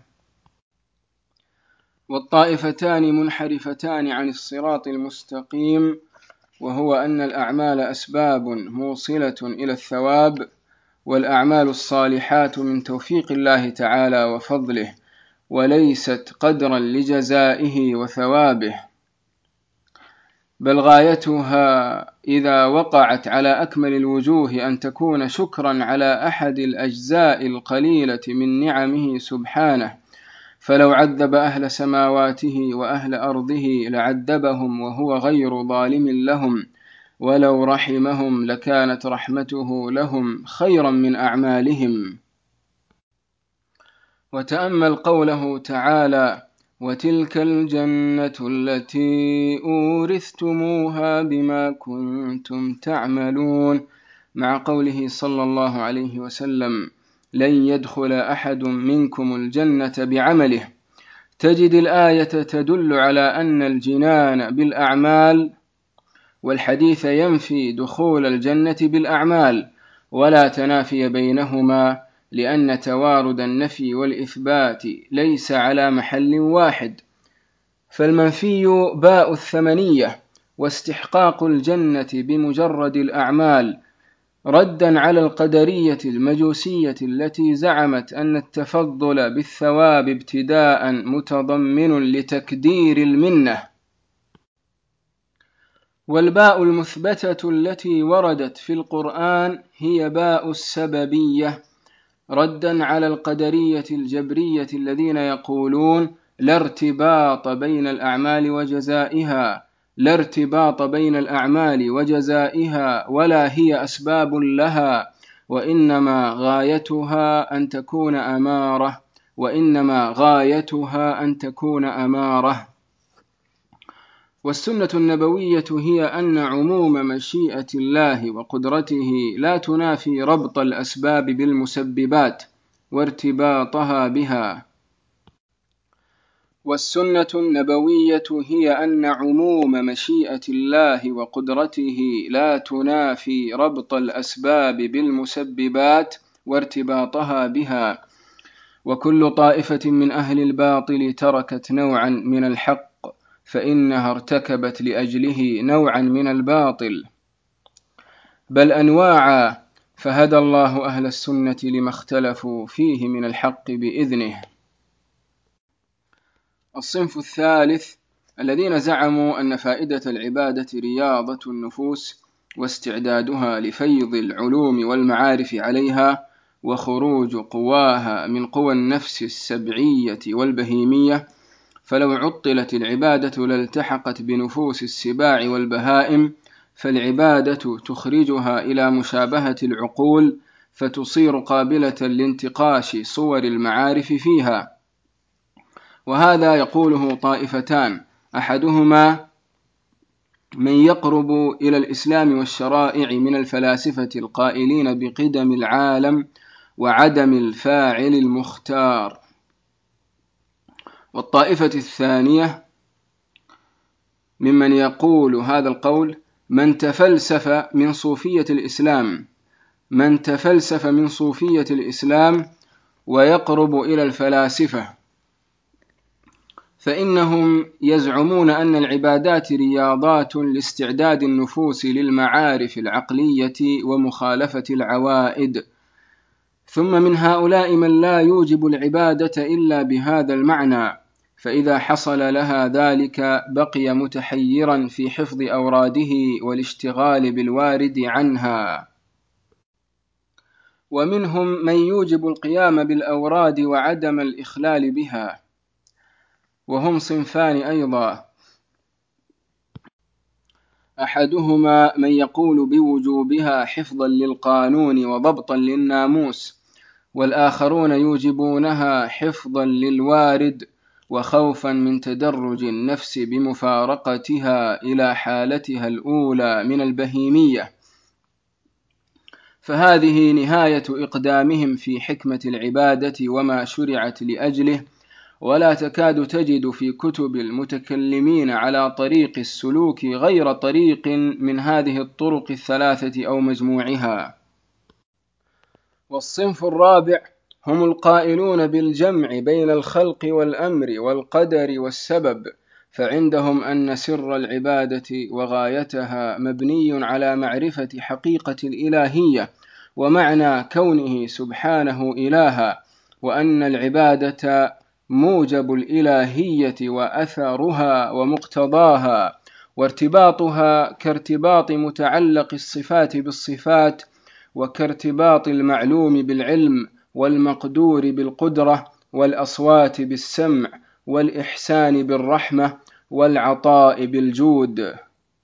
Speaker 1: والطائفتان منحرفتان عن الصراط المستقيم، وهو أن الأعمال أسباب موصلة إلى الثواب، والأعمال الصالحات من توفيق الله تعالى وفضله، وليست قدرا لجزائه وثوابه، بل غايتها إذا وقعت على أكمل الوجوه أن تكون شكرا على أحد الأجزاء القليلة من نعمه سبحانه، فلو عذب أهل سماواته وأهل أرضه لعذبهم وهو غير ظالم لهم، ولو رحمهم لكانت رحمته لهم خيرا من أعمالهم. وتأمل قوله تعالى: وتلك الجنة التي أورثتموها بما كنتم تعملون، مع قوله صلى الله عليه وسلم: لن يدخل أحد منكم الجنة بعمله. تجد الآية تدل على أن الجنان بالأعمال، والحديث ينفي دخول الجنة بالأعمال، ولا تنافي بينهما، لأن توارد النفي والإثبات ليس على محل واحد، فالمنفي باء الثمنية واستحقاق الجنة بمجرد الأعمال، ردا على القدرية المجوسية التي زعمت أن التفضل بالثواب ابتداء متضمن لتكدير المنة. والباء المثبتة التي وردت في القرآن هي باء السببية، ردا على القدرية الجبرية الذين يقولون لا ارتباط بين الأعمال وجزائها، لا ارتباط بين الأعمال وجزائها ولا هي أسباب لها، وإنما غايتها أن تكون أمارة، وإنما غايتها أن تكون أمارة. والسنة النبوية هي أن عموم مشيئة الله وقدرته لا تنافي ربط الأسباب بالمسببات وارتباطها بها. والسنة النبوية هي أن عموم مشيئة الله وقدرته لا تنافي ربط الأسباب بالمسببات وارتباطها بها. وكل طائفة من أهل الباطل تركت نوعا من الحق فإنها ارتكبت لأجله نوعا من الباطل، بل أنواعا، فهدى الله أهل السنة لما اختلفوا فيه من الحق بإذنه. الصنف الثالث الذين زعموا أن فائدة العبادة رياضة النفوس واستعدادها لفيض العلوم والمعارف عليها وخروج قواها من قوى النفس السبعية والبهيمية، فلو عطلت العبادة لالتحقت بنفوس السباع والبهائم، فالعبادة تخرجها إلى مشابهة العقول فتصير قابلة لانتقاش صور المعارف فيها. وهذا يقوله طائفتان، أحدهما من يقرب إلى الإسلام والشرائع من الفلاسفة القائلين بقدم العالم وعدم الفاعل المختار، والطائفة الثانية ممن يقول هذا القول من تفلسف من صوفية الإسلام ويقرب إلى الفلاسفة، فإنهم يزعمون أن العبادات رياضات لاستعداد النفوس للمعارف العقلية ومخالفة العوائد. ثم من هؤلاء من لا يوجب العبادة إلا بهذا المعنى، فإذا حصل لها ذلك بقي متحيرا في حفظ أوراده والاشتغال بالوارد عنها. ومنهم من يوجب القيام بالأوراد وعدم الإخلال بها، وهم صنفان أيضا، أحدهما من يقول بوجوبها حفظا للقانون وضبطا للناموس، والآخرون يوجبونها حفظا للوارد وخوفا من تدرج النفس بمفارقتها إلى حالتها الأولى من البهيمية. فهذه نهاية إقدامهم في حكمة العبادة وما شرعت لأجله، ولا تكاد تجد في كتب المتكلمين على طريق السلوك غير طريق من هذه الطرق الثلاثة أو مجموعها. والصنف الرابع هم القائلون بالجمع بين الخلق والأمر والقدر والسبب، فعندهم أن سر العبادة وغايتها مبني على معرفة حقيقة الإلهية ومعنى كونه سبحانه إلها، وأن العبادة موجب الإلهية وأثرها ومقتضاها، وارتباطها كارتباط متعلق الصفات بالصفات، وكارتباط المعلوم بالعلم والمقدور بالقدرة والأصوات بالسمع والإحسان بالرحمة والعطاء بالجود.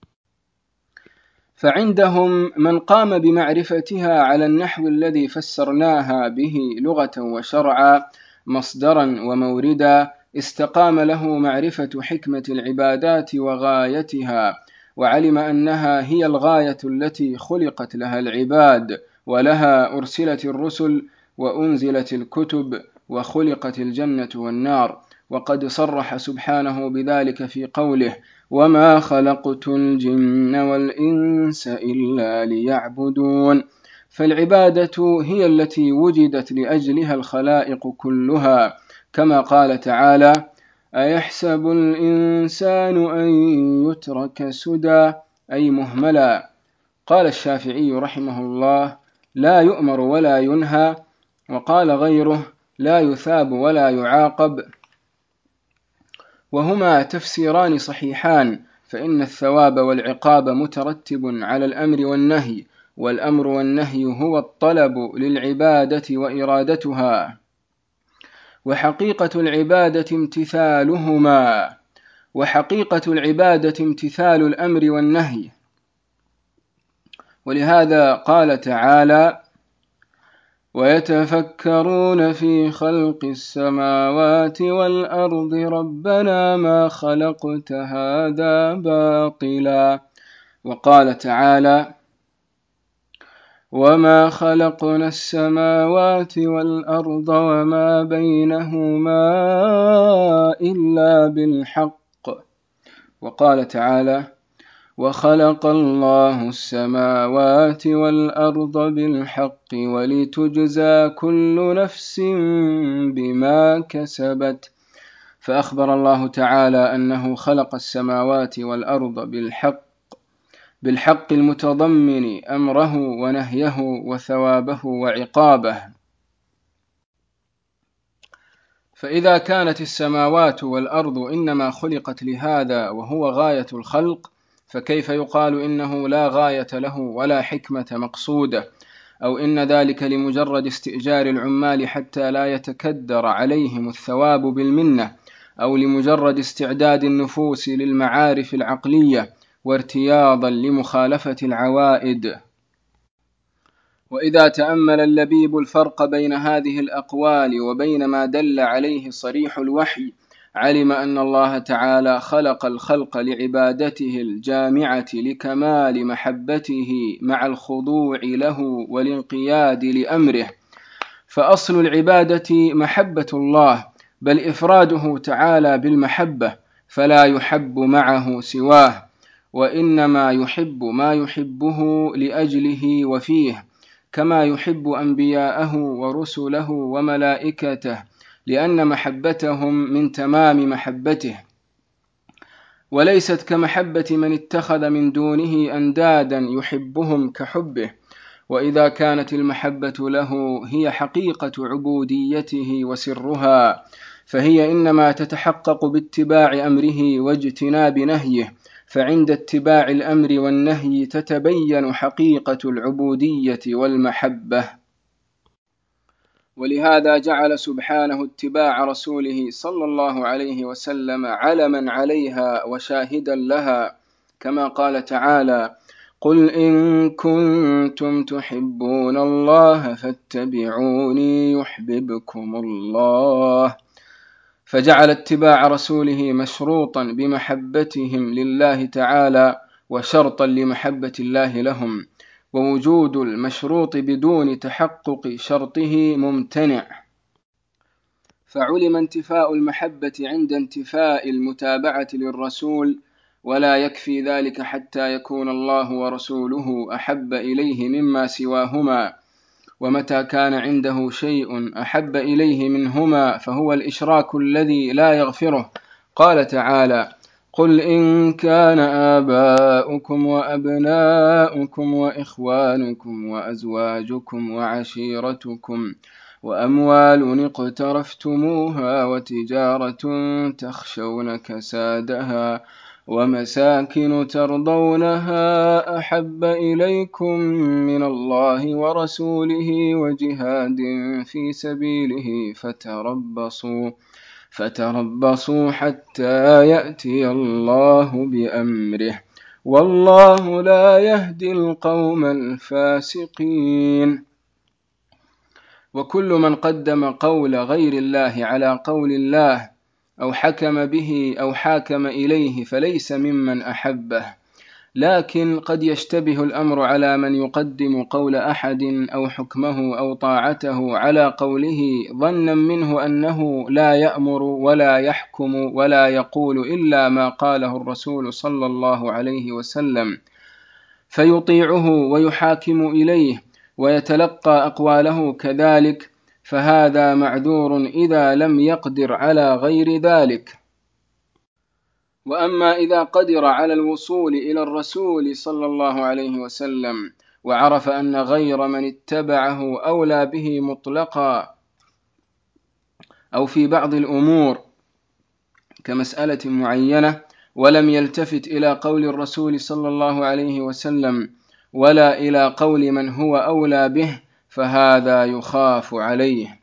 Speaker 1: فعندهم من قام بمعرفتها على النحو الذي فسرناها به لغة وشرعا مصدرا وموردا، استقام له معرفة حكمة العبادات وغايتها، وعلم أنها هي الغاية التي خلقت لها العباد، ولها أرسلت الرسل وأنزلت الكتب وخلقت الجنة والنار. وقد صرح سبحانه بذلك في قوله وما خلقت الجن والإنس إلا ليعبدون. فالعبادة هي التي وجدت لأجلها الخلائق كلها، كما قال تعالى أيحسب الإنسان أن يترك سدى، أي مهملا. قال الشافعي رحمه الله: لا يؤمر ولا ينهى. وقال غيره: لا يثاب ولا يعاقب. وهما تفسيران صحيحان، فإن الثواب والعقاب مترتب على الأمر والنهي، والأمر والنهي هو الطلب للعبادة وإرادتها، وحقيقة العبادة امتثالهما، وحقيقة العبادة امتثال الأمر والنهي. ولهذا قال تعالى: ويتفكرون في خلق السماوات والأرض ربنا ما خلقت هذا باطلا. وقال تعالى: وما خلقنا السماوات والأرض وما بينهما إلا بالحق. وقال تعالى: وخلق الله السماوات والأرض بالحق ولتجزى كل نفس بما كسبت. فأخبر الله تعالى أنه خلق السماوات والأرض بالحق المتضمن أمره ونهيه وثوابه وعقابه. فإذا كانت السماوات والأرض إنما خلقت لهذا وهو غاية الخلق، فكيف يقال إنه لا غاية له ولا حكمة مقصودة، أو إن ذلك لمجرد استئجار العمال حتى لا يتكدر عليهم الثواب بالمنة، أو لمجرد استعداد النفوس للمعارف العقلية وارتياضا لمخالفة العوائد؟ وإذا تأمل اللبيب الفرق بين هذه الأقوال وبين ما دل عليه صريح الوحي، علم أن الله تعالى خلق الخلق لعبادته الجامعة لكمال محبته مع الخضوع له والانقياد لأمره. فأصل العبادة محبة الله، بل إفراده تعالى بالمحبة، فلا يحب معه سواه، وإنما يحب ما يحبه لأجله وفيه، كما يحب أنبياءه ورسله وملائكته، لأن محبتهم من تمام محبته، وليست كمحبة من اتخذ من دونه أندادا يحبهم كحبه. وإذا كانت المحبة له هي حقيقة عبوديته وسرها، فهي إنما تتحقق باتباع أمره واجتناب نهيه، فعند اتباع الأمر والنهي تتبين حقيقة العبودية والمحبة. ولهذا جعل سبحانه اتباع رسوله صلى الله عليه وسلم علما عليها وشاهدا لها، كما قال تعالى: قل إن كنتم تحبون الله فاتبعوني يحببكم الله. فجعل اتباع رسوله مشروطا بمحبتهم لله تعالى وشرطا لمحبة الله لهم، ووجود المشروط بدون تحقق شرطه ممتنع. فعلم انتفاء المحبة عند انتفاء المتابعة للرسول، ولا يكفي ذلك حتى يكون الله ورسوله أحب إليه مما سواهما. ومتى كان عنده شيء أحب إليه منهما فهو الإشراك الذي لا يغفره. قال تعالى: قل إن كان آباؤكم وأبناؤكم وإخوانكم وأزواجكم وعشيرتكم وأموال اقترفتموها وتجارة تخشون كسادها ومساكن ترضونها أحب إليكم من الله ورسوله وجهاد في سبيله فتربصوا حتى يأتي الله بأمره، والله لا يهدي القوم الفاسقين. وكل من قدم قول غير الله على قول الله أو حكم به أو حاكم إليه فليس ممن أحبه. لكن قد يشتبه الأمر على من يقدم قول أحد أو حكمه أو طاعته على قوله، ظنا منه أنه لا يأمر ولا يحكم ولا يقول إلا ما قاله الرسول صلى الله عليه وسلم، فيطيعه ويحاكم إليه ويتلقى أقواله كذلك، فهذا معذور إذا لم يقدر على غير ذلك. وأما إذا قدر على الوصول إلى الرسول صلى الله عليه وسلم وعرف أن غير من اتبعه أولى به مطلقا أو في بعض الأمور كمسألة معينة، ولم يلتفت إلى قول الرسول صلى الله عليه وسلم ولا إلى قول من هو أولى به، فهذا يخاف عليه.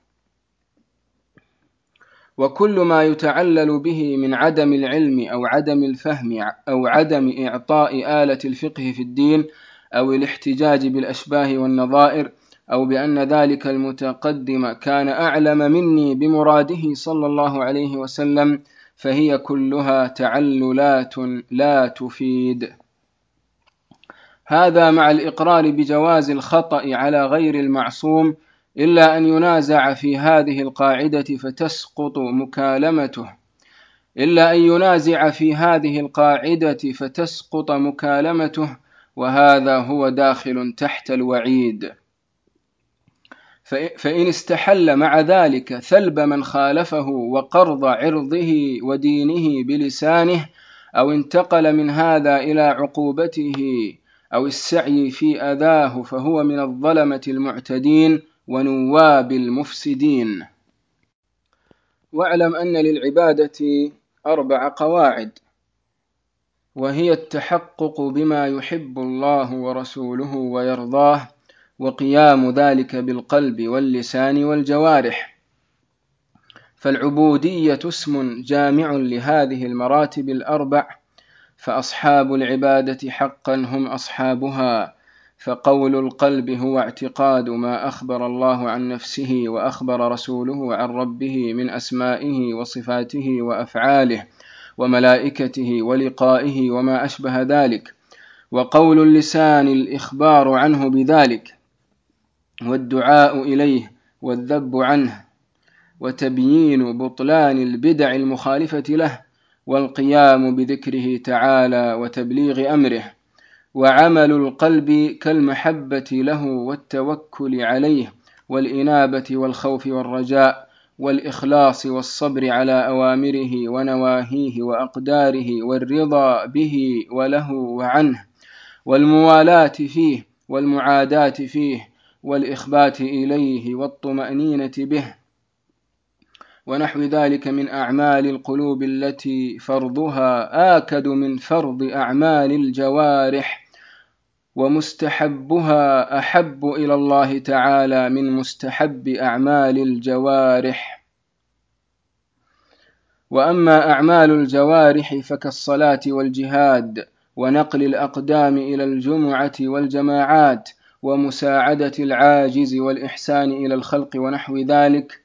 Speaker 1: وكل ما يتعلل به من عدم العلم أو عدم الفهم أو عدم إعطاء آلة الفقه في الدين أو الاحتجاج بالأشباه والنظائر أو بأن ذلك المتقدم كان أعلم مني بمراده صلى الله عليه وسلم، فهي كلها تعللات لا تفيد. هذا مع الإقرار بجواز الخطأ على غير المعصوم، إلا أن ينازع في هذه القاعدة فتسقط مكالمته، وهذا هو داخل تحت الوعيد. فإن استحل مع ذلك ثلب من خالفه وقرض عرضه ودينه بلسانه، أو انتقل من هذا إلى عقوبته أو السعي في أذاه، فهو من الظلمة المعتدين ونواب المفسدين. واعلم أن للعبادة 4 قواعد، وهي التحقق بما يحب الله ورسوله ويرضاه، وقيام ذلك بالقلب واللسان والجوارح. فالعبودية اسم جامع لهذه المراتب 4، فأصحاب العبادة حقا هم أصحابها. فقول القلب هو اعتقاد ما أخبر الله عن نفسه وأخبر رسوله عن ربه من أسمائه وصفاته وأفعاله وملائكته ولقائه وما أشبه ذلك. وقول اللسان الإخبار عنه بذلك والدعاء إليه والذب عنه وتبيين بطلان البدع المخالفة له والقيام بذكره تعالى وتبليغ أمره. وعمل القلب كالمحبة له والتوكل عليه والإنابة والخوف والرجاء والإخلاص والصبر على أوامره ونواهيه وأقداره والرضا به وله وعنه والموالاة فيه والمعاداة فيه والإخبات إليه والطمأنينة به ونحو ذلك من أعمال القلوب التي فرضها آكد من فرض أعمال الجوارح، ومستحبها أحب إلى الله تعالى من مستحب أعمال الجوارح. وأما أعمال الجوارح فكالصلاة والجهاد ونقل الأقدام إلى الجمعة والجماعات ومساعدة العاجز والإحسان إلى الخلق ونحو ذلك.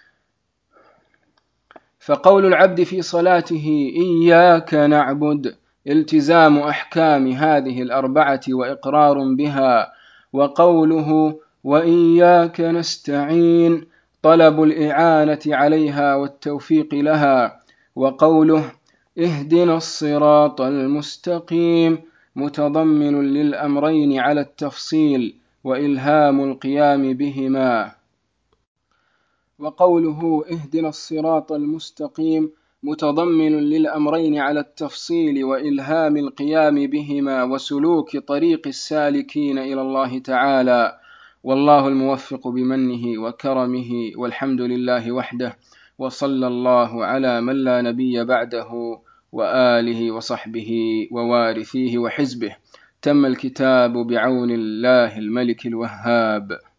Speaker 1: فقول العبد في صلاته إياك نعبد التزام أحكام هذه 4 وإقرار بها، وقوله وإياك نستعين طلب الإعانة عليها والتوفيق لها، وقوله اهدنا الصراط المستقيم متضمن للأمرين على التفصيل وإلهام القيام بهما. وقوله اهدنا الصراط المستقيم متضمن للأمرين على التفصيل وإلهام القيام بهما وسلوك طريق السالكين إلى الله تعالى، والله الموفق بمنه وكرمه، والحمد لله وحده، وصلى الله على من لا نبي بعده وآله وصحبه ووارثيه وحزبه. تم الكتاب بعون الله الملك الوهاب.